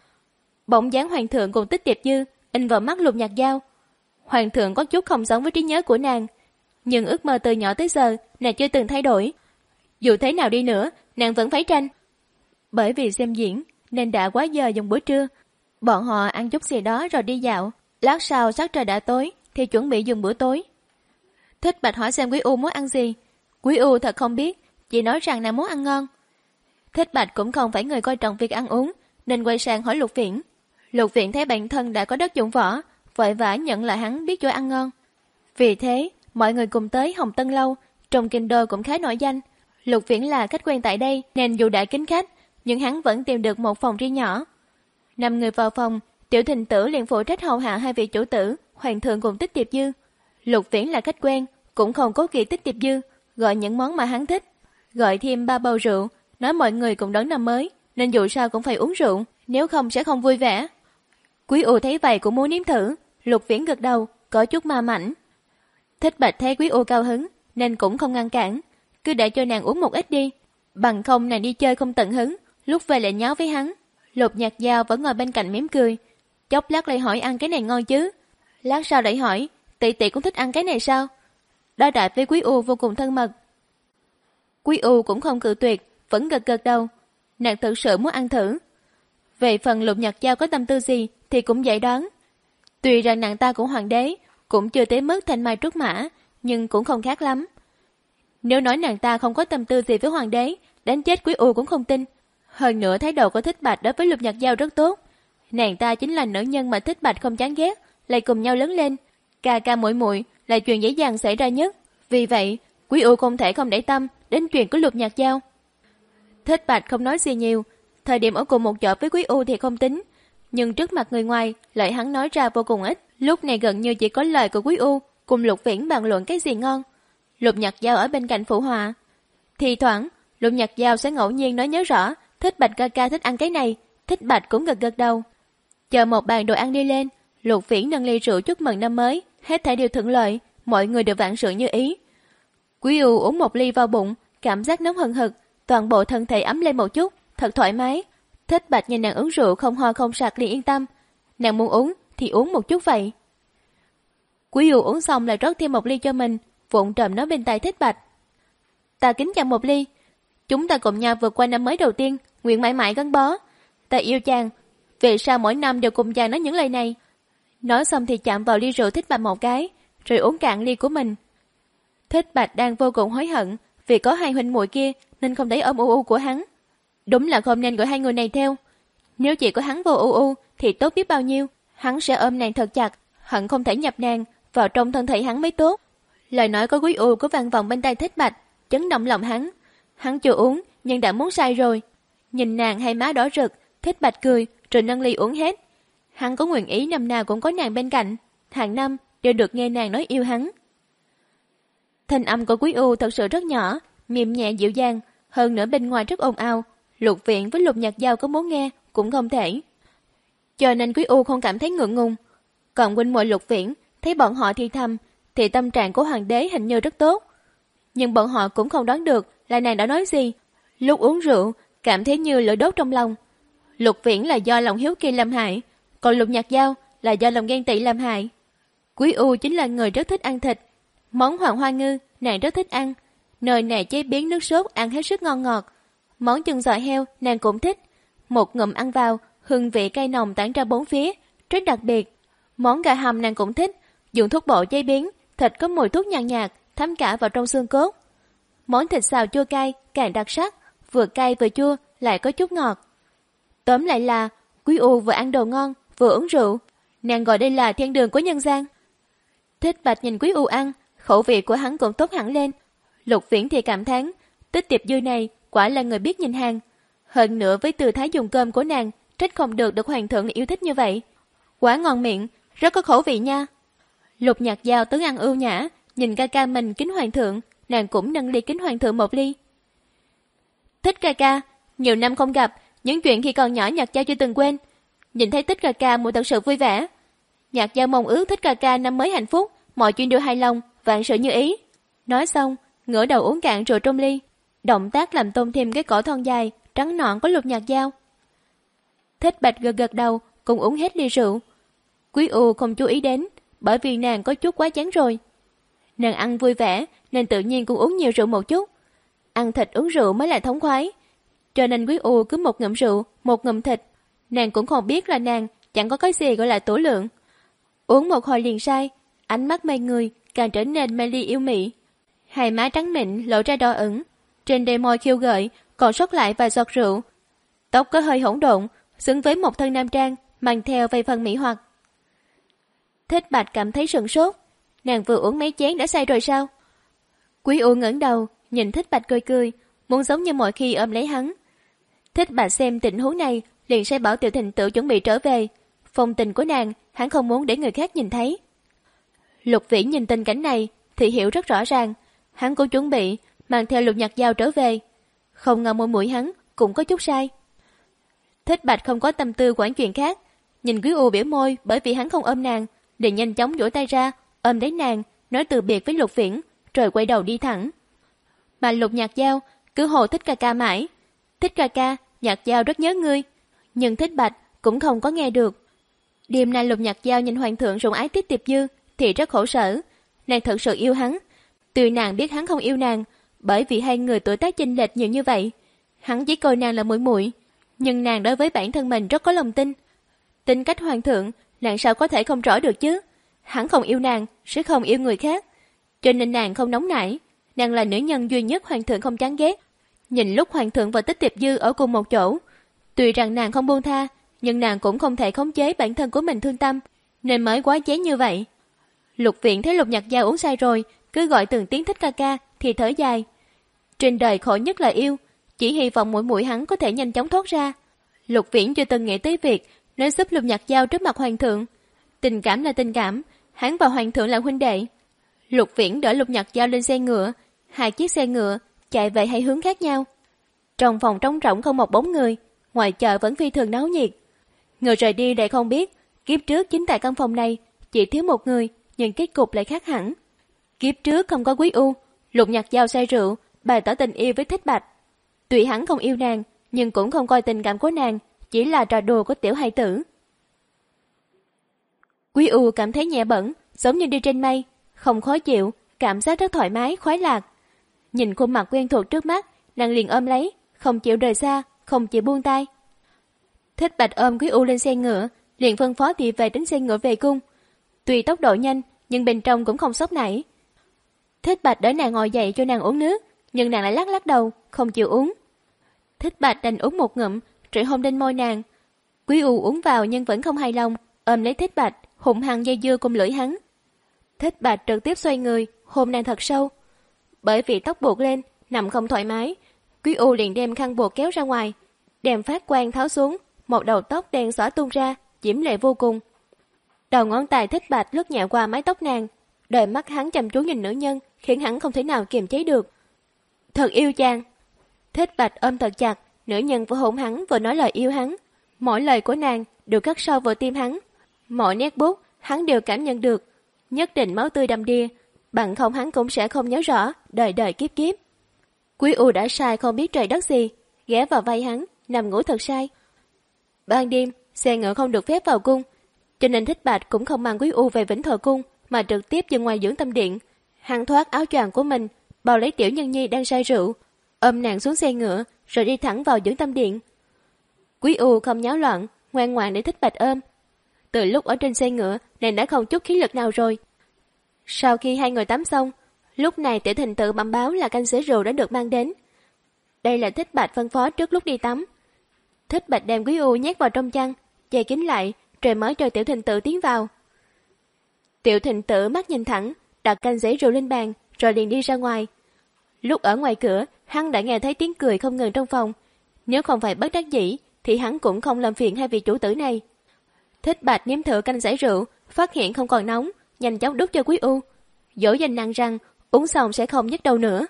S2: Bóng dáng hoàng thượng cùng Tích Tiệp Dư in vào mắt Lục Nhạc Giao. Hoàng thượng có chút không giống với trí nhớ của nàng, nhưng ước mơ từ nhỏ tới giờ nàng chưa từng thay đổi. Dù thế nào đi nữa, nàng vẫn phải tranh. Bởi vì xem diễn nên đã quá giờ dùng bữa trưa. Bọn họ ăn chút gì đó rồi đi dạo. Lát sau sắc trời đã tối thì chuẩn bị dùng bữa tối. Thích Bạch hỏi xem Quý U muốn ăn gì. Quý U thật không biết, chỉ nói rằng nàng muốn ăn ngon. Thích Bạch cũng không phải người coi trọng việc ăn uống, nên quay sang hỏi Lục Viễn. Lục Viễn thấy bản thân đã có đất dụng võ, vội vã nhận là hắn biết chỗ ăn ngon. Vì thế, mọi người cùng tới Hồng Tân Lâu, trong kinh đô cũng khá nổi danh. Lục Viễn là khách quen tại đây, nên dù đã kính khách, nhưng hắn vẫn tìm được một phòng riêng nhỏ. Năm người vào phòng, Tiểu Thịnh Tử liền phụ trách hầu hạ hai vị chủ tử, hoàng thượng cùng Tích Tiệp Dư. Lục Viễn là khách quen, cũng không cố kỵ Tích Tiệp Dư, gọi những món mà hắn thích, gọi thêm ba bầu rượu, nói mọi người cùng đón năm mới, nên dù sao cũng phải uống rượu, nếu không sẽ không vui vẻ. Quý U thấy vậy cũng muốn nếm thử, Lục Viễn gật đầu, có chút ma mảnh. Thích Bạch thấy Quý U cao hứng, nên cũng không ngăn cản, cứ để cho nàng uống một ít đi, bằng không nàng đi chơi không tận hứng, lúc về lại nháo với hắn. Lục Nhạc Giao vẫn ngồi bên cạnh mỉm cười, chốc lát lại hỏi ăn cái này ngon chứ. Lát sau lại hỏi, tỷ tỷ cũng thích ăn cái này sao? Đối đãi với Quý U vô cùng thân mật. Quý U cũng không cự tuyệt, vẫn gật gật đầu, nàng thực sự muốn ăn thử. Về phần Lục Nhạc Giao có tâm tư gì thì cũng dễ đoán. Tuy rằng nàng ta cũng hoàng đế, cũng chưa tới mức thanh mai trúc mã, nhưng cũng không khác lắm. Nếu nói nàng ta không có tâm tư gì với hoàng đế, đánh chết Quý U cũng không tin. Hơn nữa thái độ của Thích Bạch đối với Lục Nhạc Giao rất tốt. Nàng ta chính là nữ nhân mà Thích Bạch không chán ghét, lại cùng nhau lớn lên, ca ca muội muội là chuyện dễ dàng xảy ra nhất. Vì vậy, Quý U không thể không để tâm đến chuyện của Lục Nhạc Giao. Thích Bạch không nói gì nhiều, thời điểm ở cùng một chỗ với Quý U thì không tính, nhưng trước mặt người ngoài, lời hắn nói ra vô cùng ít. Lúc này gần như chỉ có lời của Quý U cùng Lục Viễn bàn luận cái gì ngon. Lục Nhạc Giao ở bên cạnh phụ họa. Thì thoảng, Lục Nhạc Giao sẽ ngẫu nhiên nói nhớ rõ Thích Bạch ca ca thích ăn cái này, Thích Bạch cũng gật gật đầu. Chờ một bàn đồ ăn đi lên, Lục Viễn nâng ly rượu chúc mừng năm mới, hết thảy đều thuận lợi, mọi người đều vạn sự như ý. Quý U uống một ly vào bụng, cảm giác nóng hừng hực, toàn bộ thân thể ấm lên một chút, thật thoải mái. Thích Bạch nhìn nàng uống rượu không ho không sặc liền yên tâm, nàng muốn uống thì uống một chút vậy. Quý U uống xong lại rót thêm một ly cho mình, vụng trộm nói bên tai Thích Bạch. Ta kính chàng một ly, chúng ta cùng nhau vượt qua năm mới đầu tiên, nguyện mãi mãi gắn bó. Ta yêu chàng, về sau mỗi năm đều cùng chàng nói những lời này. Nói xong thì chạm vào ly rượu Thích Bạch một cái, rồi uống cạn ly của mình. Thích Bạch đang vô cùng hối hận vì có hai huynh muội kia nên không thấy ôm u u của hắn. Đúng là không nên gọi hai người này theo. Nếu chỉ có hắn vô u u thì tốt biết bao nhiêu, hắn sẽ ôm nàng thật chặt, hận không thể nhập nàng vào trong thân thể hắn mới tốt. Lời nói có Quý U có vang vọng bên tai Thích Bạch, chấn động lòng hắn. Hắn chưa uống nhưng đã muốn say rồi. Nhìn nàng hai má đỏ rực, Thích Bạch cười rồi nâng ly uống hết. Hắn có nguyện ý năm nào cũng có nàng bên cạnh, hàng năm đều được nghe nàng nói yêu hắn. Thanh âm của Quý U thật sự rất nhỏ, mềm nhẹ dịu dàng, hơn nữa bên ngoài rất ồn ào. Lục Viễn với Lục Nhạc Giao có muốn nghe cũng không thể. Cho nên Quý U không cảm thấy ngượng ngùng. Còn huynh muội Lục Viễn thấy bọn họ thì thầm, thì tâm trạng của hoàng đế hình như rất tốt. Nhưng bọn họ cũng không đoán được là nàng đã nói gì. Lúc uống rượu, cảm thấy như lửa đốt trong lòng. Lục Viễn là do lòng hiếu kỳ làm hại, còn Lục Nhạc Giao là do lòng ghen tị làm hại. Quý U chính là người rất thích ăn thịt. Món hoàng hoa ngư nàng rất thích ăn. Nơi này chế biến nước sốt ăn hết sức ngon ngọt. Món chân giò heo nàng cũng thích. Một ngụm ăn vào, hương vị cay nồng tản ra bốn phía, rất đặc biệt. Món gà hầm nàng cũng thích, dùng thuốc bổ chế biến, thịt có mùi thuốc nhàn nhạt, thấm cả vào trong xương cốt. Món thịt xào chua cay càng đặc sắc, vừa cay vừa chua lại có chút ngọt. Tóm lại là Quý U vừa ăn đồ ngon vừa uống rượu, nàng gọi đây là thiên đường của nhân gian. Thích Bạch nhìn Quý U ăn, khẩu vị của hắn cũng tốt hẳn lên. Lục Viễn thì cảm thán, Tích Tiệp Dư này quả là người biết nhìn hàng. Hơn nữa với tư thái dùng cơm của nàng, trách không được được hoàng thượng yêu thích như vậy. Quá ngon miệng, rất có khẩu vị nha. Lục Nhạc Giao tướng ăn ưu nhã, nhìn ca ca mình kính hoàng thượng, nàng cũng nâng ly kính hoàng thượng một ly. Thích ca ca, nhiều năm không gặp, những chuyện khi còn nhỏ Nhạc Giao chưa từng quên. Nhìn thấy Thích ca ca muội thật sự vui vẻ. Nhạc Giao mong ước Thích ca ca năm mới hạnh phúc, mọi chuyện đều hài lòng, vạn sự như ý. Nói xong, ngửa đầu uống cạn rượu trong ly, động tác làm tôn thêm cái cổ thon dài, trắng nõn của Lục Nhạc Giao. Thích Bạch gật gật đầu, cùng uống hết ly rượu. Quý U không chú ý đến, bởi vì nàng có chút quá chán rồi. Nàng ăn vui vẻ, nên tự nhiên cũng uống nhiều rượu một chút. Ăn thịt uống rượu mới là thống khoái. Cho nên Quý U cứ một ngụm rượu, một ngụm thịt. Nàng cũng không biết là nàng chẳng có cái gì gọi là tố lượng. Uống một hồi liền say, ánh mắt mê người càng trở nên mê ly yêu mị. Hai má trắng mịn lộ ra đỏ ửng, trên đôi môi khiêu gợi còn sót lại vài giọt rượu. Tóc có hơi hỗn độn, xứng với một thân nam trang, mang theo vài phần mỹ hoặc. Thích Bạch cảm thấy sửng sốt, nàng vừa uống mấy chén đã say rồi sao? Quý U ngẩng đầu, nhìn Thích Bạch cười cười, muốn giống như mọi khi ôm lấy hắn. Thích Bạch xem tình huống này, liền sai bảo Tiểu Thịnh Tử chuẩn bị trở về. Phong tình của nàng, hắn không muốn để người khác nhìn thấy. Lục Viễn nhìn tình cảnh này thì hiểu rất rõ ràng, hắn cũng chuẩn bị mang theo Lục Nhạc Giao trở về. Không ngờ môi mũi hắn cũng có chút sai. Thích Bạch không có tâm tư quản chuyện khác, nhìn Quý U biểu môi bởi vì hắn không ôm nàng, liền nhanh chóng duỗi tay ra ôm lấy nàng, nói từ biệt với Lục Viễn, rồi quay đầu đi thẳng. Mà Lục Nhạc Giao cứ hồ Thích ca ca mãi. Thích ca ca, Nhạc Giao rất nhớ ngươi. Nhưng Thích Bạch cũng không có nghe được. Đêm nay Lục Nhạc Giao nhìn hoàng thượng sủng ái Tích Tiệp Dư thì rất khổ sở. Nàng thật sự yêu hắn. Tuy nàng biết hắn không yêu nàng, bởi vì hai người tuổi tác chênh lệch nhiều như vậy. Hắn chỉ coi nàng là muội muội, nhưng nàng đối với bản thân mình rất có lòng tin. Tính cách hoàng thượng, nàng sao có thể không rõ được chứ? Hắn không yêu nàng, sẽ không yêu người khác. Cho nên nàng không nóng nảy. Nàng là nữ nhân duy nhất hoàng thượng không chán ghét. Nhìn lúc hoàng thượng và Tích Tiệp Dư ở cùng một chỗ, tuy rằng nàng không buông tha, nhưng nàng cũng không thể khống chế bản thân của mình thương tâm, nên mới quá chén như vậy. Lục Viễn thấy Lục Nhạc Giao uống say rồi, cứ gọi từng tiếng Thích ca ca thì thở dài. Trên đời khổ nhất là yêu, chỉ hy vọng mỗi mũi hắn có thể nhanh chóng thoát ra. Lục Viễn chưa từng nghĩ tới việc nói giúp Lục Nhạc Giao trước mặt hoàng thượng. Tình cảm là tình cảm, hắn và hoàng thượng là huynh đệ. Lục Viễn đỡ Lục Nhạc Giao lên xe ngựa, hai chiếc xe ngựa chạy về hai hướng khác nhau. Trong phòng trống rỗng không một bóng người, ngoài chợ vẫn phi thường náo nhiệt. Người rời đi lại không biết, kiếp trước chính tại căn phòng này chỉ thiếu một người, nhưng kết cục lại khác hẳn. Kiếp trước không có Quý U, Lục Nhạc Giao say rượu, bày tỏ tình yêu với Thích Bạch. Tuy hắn không yêu nàng, nhưng cũng không coi tình cảm của nàng chỉ là trò đùa của tiểu hài tử. Quý U cảm thấy nhẹ bẩn, giống như đi trên mây, không khó chịu, cảm giác rất thoải mái, khoái lạc. Nhìn khuôn mặt quen thuộc trước mắt, nàng liền ôm lấy, không chịu rời xa, không chịu buông tay. Thích Bạch ôm Quý U lên xe ngựa, liền phân phó thị vệ đánh xe ngựa về cung. Tuy tốc độ nhanh, nhưng bên trong cũng không sốc nảy. Thích Bạch đỡ nàng ngồi dậy cho nàng uống nước, nhưng nàng lại lắc lắc đầu, không chịu uống. Thích Bạch đành uống một ngụm, rồi hôn lên môi nàng. Quý U uống vào nhưng vẫn không hài lòng, ôm lấy Thích Bạch, hùng hăng dây dưa cùng lưỡi hắn. Thích Bạch trực tiếp xoay người, hôn nàng thật sâu. Bởi vì tóc buộc lên, nằm không thoải mái, Quý U liền đem khăn buộc kéo ra ngoài, đem phát quang tháo xuống, một đầu tóc đen xõa tung ra, diễm lệ vô cùng. Đầu ngón tay Thích Bạch lướt nhẹ qua mái tóc nàng, đôi mắt hắn chăm chú nhìn nữ nhân, khiến hắn không thể nào kiềm chế được. Thật yêu chàng. Thích Bạch ôm thật chặt, nữ nhân vừa hôn hắn vừa nói lời yêu hắn. Mỗi lời của nàng đều cắt sâu vào tim hắn, mỗi nét bút hắn đều cảm nhận được, nhất định máu tươi đầm đìa, bằng không hắn cũng sẽ không nhớ rõ đời đời kiếp kiếp. Quý U đã sai không biết trời đất gì, ghé vào vai hắn, nằm ngủ thật say. Ban đêm, xe ngựa không được phép vào cung, cho nên Thích Bạch cũng không mang Quý U về Vĩnh Thọ cung, mà trực tiếp dừng ngoài dưỡng tâm điện. Hắn thoát áo choàng của mình, bao lấy Tiểu Nhân Nhi đang say rượu, ôm nàng xuống xe ngựa, rồi đi thẳng vào dưỡng tâm điện. Quý U không nháo loạn, ngoan ngoãn để Thích Bạch ôm. Từ lúc ở trên xe ngựa, nàng đã không chút khí lực nào rồi. Sau khi hai người tắm xong, lúc này Tiểu Thịnh tự bẩm báo là canh sữa rượu đã được mang đến. Đây là Thích Bạch phân phó trước lúc đi tắm. Thích Bạch đem Quý U nhét vào trong chăn, che kín lại, rồi mới cho Tiểu Thịnh tự tiến vào. Tiểu Thịnh tự mắt nhìn thẳng, đặt canh giấy rượu lên bàn, rồi liền đi ra ngoài. Lúc ở ngoài cửa, hắn đã nghe thấy tiếng cười không ngừng trong phòng. Nếu không phải bất đắc dĩ, thì hắn cũng không làm phiền hai vị chủ tử này. Thích Bạch nếm thử canh giấy rượu, phát hiện không còn nóng, nhanh chóng đút cho Quý U, dỗ dành nàng rằng uống xong sẽ không nhức đầu nữa.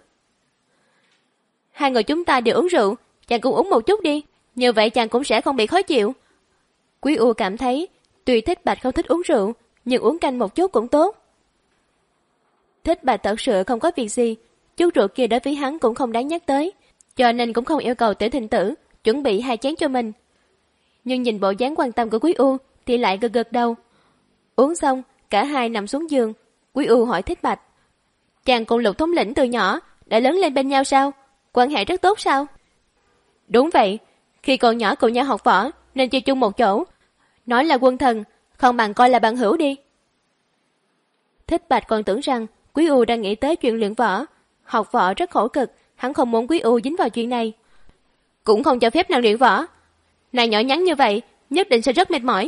S2: Hai người chúng ta đều uống rượu, chàng cũng uống một chút đi, như vậy chàng cũng sẽ không bị khó chịu. Quý U cảm thấy, tuy Thích Bạch không thích uống rượu, nhưng uống canh một chút cũng tốt. Thích Bạch thật sự không có việc gì, chút rượu kia đối với hắn cũng không đáng nhắc tới, cho nên cũng không yêu cầu Tiểu Thịnh tử chuẩn bị hai chén cho mình. Nhưng nhìn bộ dáng quan tâm của Quý U thì lại gật gật đầu. Uống xong, cả hai nằm xuống giường. Quý U hỏi Thích Bạch, chàng cùng Lục thống lĩnh từ nhỏ đã lớn lên bên nhau sao? Quan hệ rất tốt sao? Đúng vậy, khi còn nhỏ cùng nhau học võ nên chơi chung một chỗ. Nói là quân thần, không bằng coi là bạn hữu đi. Thích Bạch còn tưởng rằng Quý U đang nghĩ tới chuyện luyện võ. Học võ rất khổ cực, hắn không muốn Quý U dính vào chuyện này. Cũng không cho phép nàng luyện võ. Nàng nhỏ nhắn như vậy, nhất định sẽ rất mệt mỏi.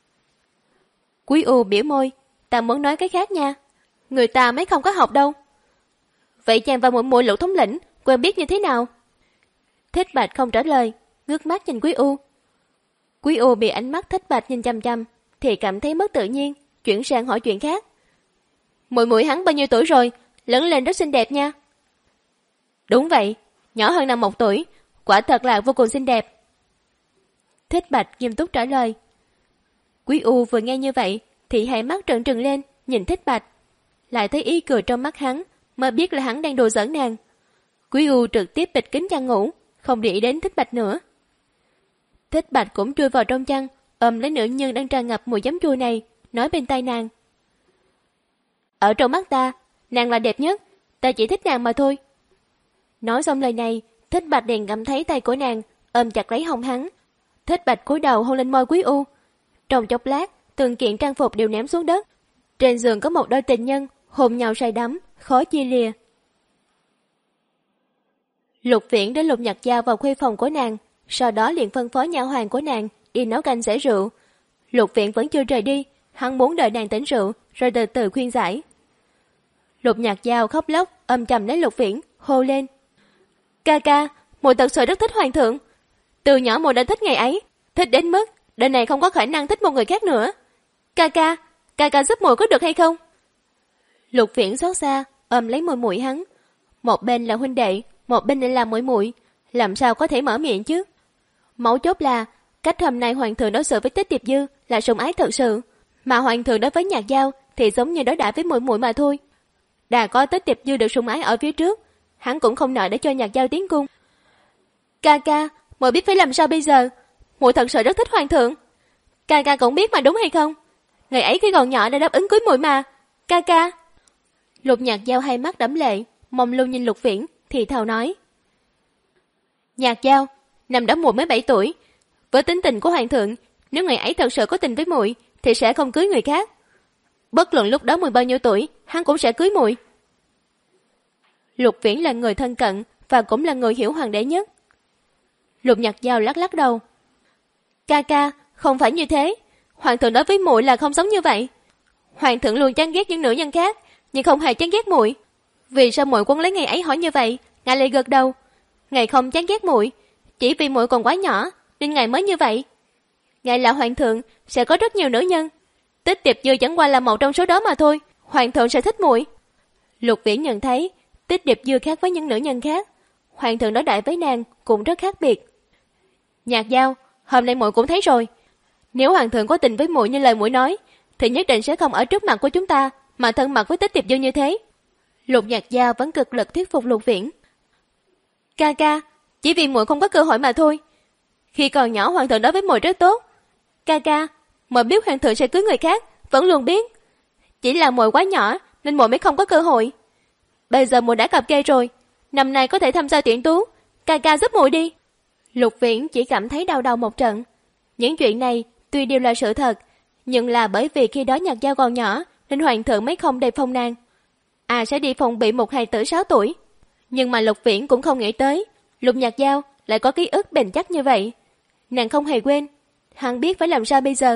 S2: Quý U biểu môi, ta muốn nói cái khác nha. Người ta mới không có học đâu. Vậy chàng và muội muội Lục thống lĩnh quen biết như thế nào? Thích Bạch không trả lời, ngước mắt nhìn Quý U. Quý U bị ánh mắt Thích Bạch nhìn chăm chăm, thì cảm thấy mất tự nhiên, chuyển sang hỏi chuyện khác. Muội muội hắn bao nhiêu tuổi rồi? Lớn lên rất xinh đẹp nha. Đúng vậy, nhỏ hơn nàng một tuổi, quả thật là vô cùng xinh đẹp. Thích Bạch nghiêm túc trả lời. Quý U vừa nghe như vậy thì hai mắt trợn trừng lên nhìn Thích Bạch, lại thấy ý cười trong mắt hắn, mới biết là hắn đang đùa giỡn nàng. Quý U trực tiếp bịt kín chăn ngủ, không để ý đến Thích Bạch nữa. Thích Bạch cũng chui vào trong chăn, ôm lấy nữ nhân đang tràn ngập mùi giấm chua này, nói bên tai nàng. Ở trong mắt ta, nàng là đẹp nhất, ta chỉ thích nàng mà thôi. Nói xong lời này, Thích Bạch liền cảm thấy tay của nàng ôm chặt lấy hông hắn. Thích Bạch cúi đầu hôn lên môi Quý U. Trong chốc lát, từng kiện trang phục đều ném xuống đất. Trên giường có một đôi tình nhân hôn nhau say đắm, khó chia lìa. Lục Viễn đã lục nhặt dao vào khuê phòng của nàng, sau đó liền phân phó nha hoàn của nàng đi nấu canh giải rượu. Lục Viễn vẫn chưa rời đi, hắn muốn đợi nàng tỉnh rượu rồi từ từ khuyên giải. Lục nhặt dao khóc lóc ôm chầm lấy Lục Viễn, hô lên. Ca ca, muội thật sự rất thích hoàng thượng. Từ nhỏ muội đã thích ngày ấy, thích đến mức đời này không có khả năng thích một người khác nữa. Ca ca, ca ca giúp muội có được hay không? Lục Viễn xót xa ôm lấy muội muội hắn. Một bên là huynh đệ, một bên lại là muội muội, làm sao có thể mở miệng chứ? Mấu chốt là cách hôm nay hoàng thượng đối xử với Tích Tiệp Dư là sủng ái thật sự, mà hoàng thượng đối với Nhạc Giao thì giống như đối đãi với muội muội mà thôi. Đã có Tích Tiệp Dư được sủng ái ở phía trước, hắn cũng không nợ để cho Nhạc Giao tiến cung. Ca ca, muội biết phải làm sao bây giờ? Muội thật sự rất thích hoàng thượng. Ca ca cũng biết mà đúng hay không? Ngày ấy khi còn nhỏ đã đáp ứng cưới muội mà. Ca ca. Lục Nhạc Giao hai mắt đẫm lệ, mông lung nhìn Lục Viễn, thì thào nói. Nhạc Giao, năm đó muội mới bảy tuổi, với tính tình của hoàng thượng, nếu ngày ấy thật sự có tình với muội thì sẽ không cưới người khác. Bất luận lúc đó muội bao nhiêu tuổi, hắn cũng sẽ cưới muội. Lục Viễn là người thân cận và cũng là người hiểu hoàng đế nhất. Lục Nhạc Giao lắc lắc đầu. Ca ca, không phải như thế. Hoàng thượng đối với muội là không giống như vậy. Hoàng thượng luôn chán ghét những nữ nhân khác, nhưng không hề chán ghét muội. Vì sao muội quân lấy ngày ấy hỏi như vậy, ngài lại gật đầu. Ngài không chán ghét muội, chỉ vì muội còn quá nhỏ nên ngài mới như vậy. Ngài là hoàng thượng, sẽ có rất nhiều nữ nhân. Tích Tiệp Dư chẳng qua là một trong số đó mà thôi. Hoàng thượng sẽ thích muội. Lục Viễn nhận thấy Tích Tiệp Dư khác với những nữ nhân khác. Hoàng thượng đối đãi với nàng cũng rất khác biệt. Nhạc Giao, hôm nay muội cũng thấy rồi. Nếu hoàng thượng có tình với muội như lời muội nói, thì nhất định sẽ không ở trước mặt của chúng ta mà thân mật với Tích Tiệp Dư như thế. Lục Nhạc Giao vẫn cực lực thuyết phục Lục Viễn. Ca ca, chỉ vì muội không có cơ hội mà thôi. Khi còn nhỏ hoàng thượng đối với muội rất tốt. Ca ca, muội biết hoàng thượng sẽ cưới người khác, vẫn luôn biết. Chỉ là muội quá nhỏ nên muội mới không có cơ hội. Bây giờ muội đã cập kê rồi, năm nay có thể tham gia tuyển tú. Ca ca giúp muội đi. Lục Viễn chỉ cảm thấy đau đầu một trận. Những chuyện này tuy đều là sự thật, nhưng là bởi vì khi đó Nhạc Giao còn nhỏ nên hoàng thượng mới không đề phòng nàng. À sẽ đi phòng bị một hài tử sáu tuổi. Nhưng mà Lục Viễn cũng không nghĩ tới Lục Nhạc Giao lại có ký ức bền chắc như vậy. Nàng không hề quên. Hắn biết phải làm sao bây giờ.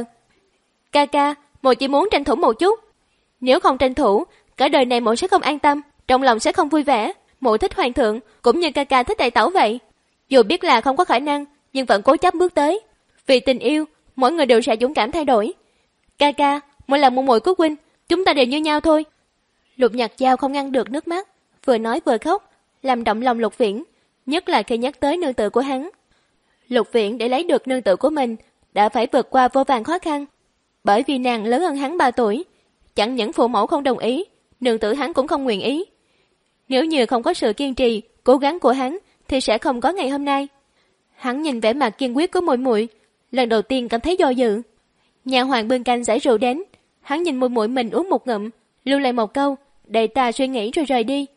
S2: Ca ca, muội chỉ muốn tranh thủ một chút. Nếu không tranh thủ, cả đời này muội sẽ không an tâm, trong lòng sẽ không vui vẻ. Muội thích hoàng thượng cũng như ca ca thích đại tẩu vậy. Dù biết là không có khả năng, nhưng vẫn cố chấp bước tới. Vì tình yêu, mỗi người đều sẽ dũng cảm thay đổi. Ca ca, muội là muội muội của huynh, chúng ta đều như nhau thôi. Lục Nhạc Giao không ngăn được nước mắt, vừa nói vừa khóc, làm động lòng Lục Viễn, nhất là khi nhắc tới nương tự của hắn. Lục Viễn để lấy được nương tự của mình đã phải vượt qua vô vàn khó khăn, bởi vì nàng lớn hơn hắn ba tuổi, chẳng những phụ mẫu không đồng ý, nương tự hắn cũng không nguyện ý. Nếu như không có sự kiên trì, cố gắng của hắn thì sẽ không có ngày hôm nay. Hắn nhìn vẻ mặt kiên quyết của muội muội, lần đầu tiên cảm thấy do dự. Nhà hoàng bưng canh giải rượu đến, hắn nhìn muội muội mình uống một ngụm, lưu lại một câu, để ta suy nghĩ rồi rời đi.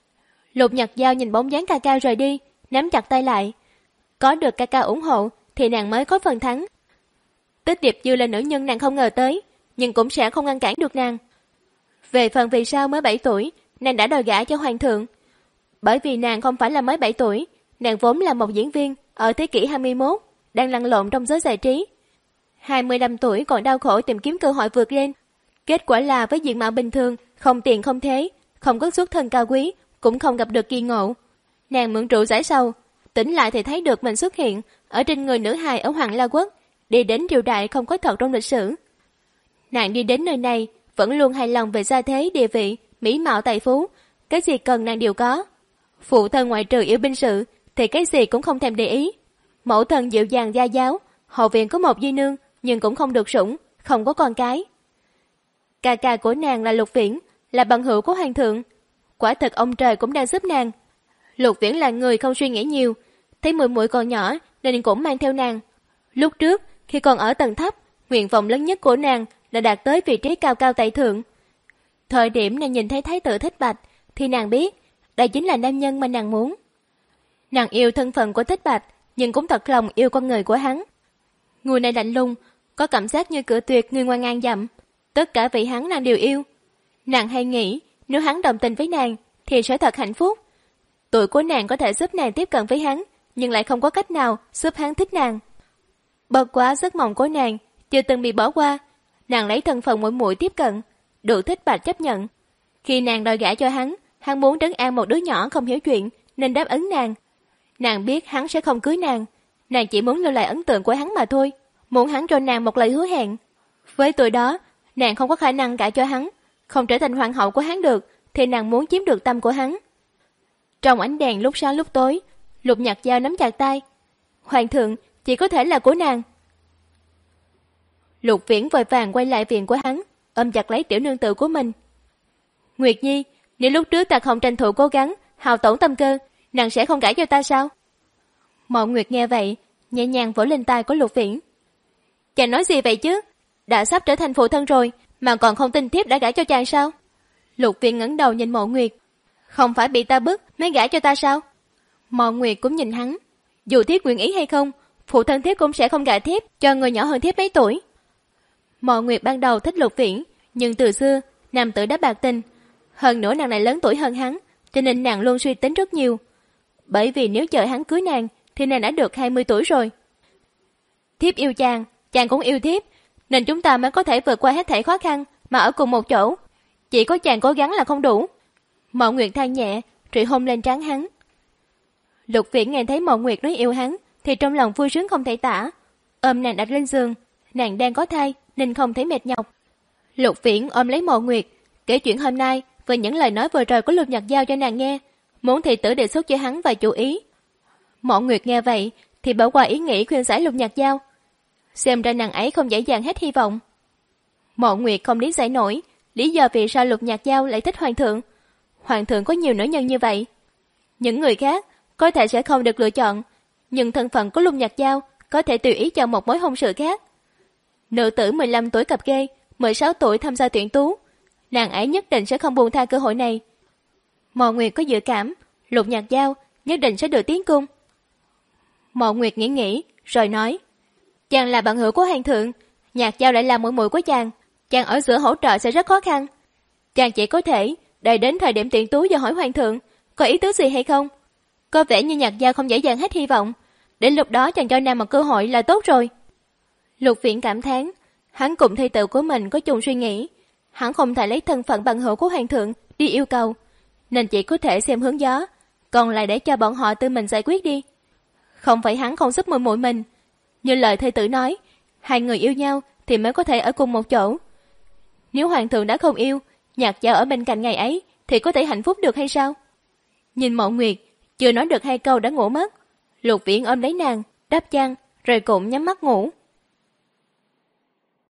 S2: Lục Nhạc Giao nhìn bóng dáng ca ca rời đi, nắm chặt tay lại. Có được ca ca ủng hộ thì nàng mới có phần thắng. Tích Tiệp Dư là nữ nhân nàng không ngờ tới, nhưng cũng sẽ không ngăn cản được nàng. Về phần vì sao mới bảy tuổi, nàng đã đòi gả cho hoàng thượng. Bởi vì nàng không phải là mới bảy tuổi, nàng vốn là một diễn viên ở thế kỷ hai mươi mốt, đang lăn lộn trong giới giải trí. hai mươi lăm tuổi còn đau khổ tìm kiếm cơ hội vượt lên. Kết quả là với diện mạo bình thường, không tiền không thế, không có xuất thân cao quý, cũng không gặp được kỳ ngộ. Nàng mượn rượu giải sầu, tỉnh lại thì thấy được mình xuất hiện ở trên người nữ hài ở Hoàng La Quốc, đi đến triều đại không có thật trong lịch sử. Nàng đi đến nơi này vẫn luôn hài lòng về gia thế, địa vị, mỹ mạo, tài phú, cái gì cần nàng đều có. Phụ thân ngoại trừ yêu binh sự thì cái gì cũng không thèm để ý. Mẫu thân dịu dàng gia giáo, hậu viện có một di nương nhưng cũng không được sủng, không có con cái. Ca ca của nàng là Lục Viễn, là bằng hữu của hoàng thượng. Quả thật ông trời cũng đang giúp nàng. Lục Viễn là người không suy nghĩ nhiều, thấy muội muội còn nhỏ nên cũng mang theo nàng. Lúc trước khi còn ở tầng thấp, nguyện vọng lớn nhất của nàng là đạt tới vị trí cao cao tại thượng. Thời điểm nàng nhìn thấy thái tử Thích Bạch thì nàng biết đây chính là nam nhân mà nàng muốn. Nàng yêu thân phận của Thích Bạch, nhưng cũng thật lòng yêu con người của hắn. Người này lạnh lùng, có cảm giác như cửa tuyệt người ngoài ngàn dặm. Tất cả vì hắn nàng đều yêu. Nàng hay nghĩ nếu hắn đồng tình với nàng thì sẽ thật hạnh phúc. Tuổi của nàng có thể giúp nàng tiếp cận với hắn, nhưng lại không có cách nào giúp hắn thích nàng. Bất quá giấc mộng của nàng chưa từng bị bỏ qua. Nàng lấy thân phận muội muội tiếp cận, được Thích Bạch chấp nhận. Khi nàng đòi gả cho hắn, hắn muốn trấn an một đứa nhỏ không hiểu chuyện nên đáp ứng nàng. Nàng biết hắn sẽ không cưới nàng, nàng chỉ muốn lưu lại ấn tượng của hắn mà thôi, muốn hắn cho nàng một lời hứa hẹn. Với tuổi đó, nàng không có khả năng gả cho hắn, không trở thành hoàng hậu của hắn được, thì nàng muốn chiếm được tâm của hắn. Trong ánh đèn lúc sáng lúc tối, Lục Nhạc Giao nắm chặt tay. Hoàng thượng chỉ có thể là của nàng. Lục Viễn vội vàng quay lại viện của hắn, ôm chặt lấy tiểu nương tự của mình. Nguyệt Nhi, nếu lúc trước ta không tranh thủ cố gắng, hao tổn tâm cơ, nàng sẽ không gả cho ta sao? Mộ Nguyệt nghe vậy, nhẹ nhàng vỗ lên tai của Lục Viễn. Chàng nói gì vậy chứ? Đã sắp trở thành phụ thân rồi, mà còn không tin thiếp đã gả cho chàng sao? Lục Viễn ngẩng đầu nhìn Mộ Nguyệt. Không phải bị ta bức mới gả cho ta sao? Mộ Nguyệt cũng nhìn hắn. Dù thiếp nguyện ý hay không, phụ thân thiếp cũng sẽ không gả thiếp cho người nhỏ hơn thiếp mấy tuổi. Mộ Nguyệt ban đầu thích Lục Viễn, nhưng từ xưa nam tử đã bạc tình. Hơn nữa nàng này lớn tuổi hơn hắn, cho nên nàng luôn suy tính rất nhiều. Bởi vì nếu chờ hắn cưới nàng thì nàng đã được hai mươi tuổi rồi. Thiếp yêu chàng, chàng cũng yêu thiếp, nên chúng ta mới có thể vượt qua hết thảy khó khăn mà ở cùng một chỗ. Chỉ có chàng cố gắng là không đủ. Mộ Nguyệt than nhẹ, rồi hôn lên trán hắn. Lục Viễn nghe thấy Mộ Nguyệt nói yêu hắn, thì trong lòng vui sướng không thể tả. Ôm nàng đặt lên giường, nàng đang có thai nên không thấy mệt nhọc. Lục Viễn ôm lấy Mộ Nguyệt, kể chuyện hôm nay và những lời nói vừa rồi của Lục Nhạc Giao cho nàng nghe, muốn thị tử đề xuất cho hắn vài chủ ý. Mộ Nguyệt nghe vậy thì bỏ qua ý nghĩ khuyên giải Lục Nhạc Giao. Xem ra nàng ấy không dễ dàng hết hy vọng. Mộ Nguyệt không lý giải nổi lý do vì sao Lục Nhạc Giao lại thích hoàng thượng. Hoàng thượng có nhiều nữ nhân như vậy. Những người khác có thể sẽ không được lựa chọn, nhưng thân phận của Lục Nhạc Giao có thể tùy ý chọn một mối hôn sự khác. Nữ tử mười lăm tuổi cập kê, mười sáu tuổi tham gia tuyển tú, nàng ấy nhất định sẽ không buông tha cơ hội này. Mộ Nguyệt có dự cảm Lục Nhạc Giao nhất định sẽ được tiến cung. Mộ Nguyệt nghĩ nghĩ rồi nói, chàng là bạn hữu của hoàng thượng, Nhạc Giao lại là muội muội của chàng, chàng ở giữa hỗ trợ sẽ rất khó khăn. Chàng chỉ có thể đợi đến thời điểm tuyển tú và hỏi hoàng thượng có ý tứ gì hay không. Có vẻ như Nhạc Giao không dễ dàng hết hy vọng, đến lúc đó chàng cho nàng một cơ hội là tốt rồi. Lục Viễn cảm thán, hắn cùng thê tử của mình có chung suy nghĩ, hắn không thể lấy thân phận bằng hữu của hoàng thượng đi yêu cầu, nên chỉ có thể xem hướng gió, còn lại để cho bọn họ tự mình giải quyết đi. Không phải hắn không giúp muội muội mình, như lời thê tử nói, hai người yêu nhau thì mới có thể ở cùng một chỗ. Nếu hoàng thượng đã không yêu, Nhạc Giao ở bên cạnh ngày ấy thì có thể hạnh phúc được hay sao? Nhìn Mộ Nguyệt chưa nói được hai câu đã ngủ mất. Lục Viễn ôm lấy nàng, đắp chăn rồi cũng nhắm mắt ngủ.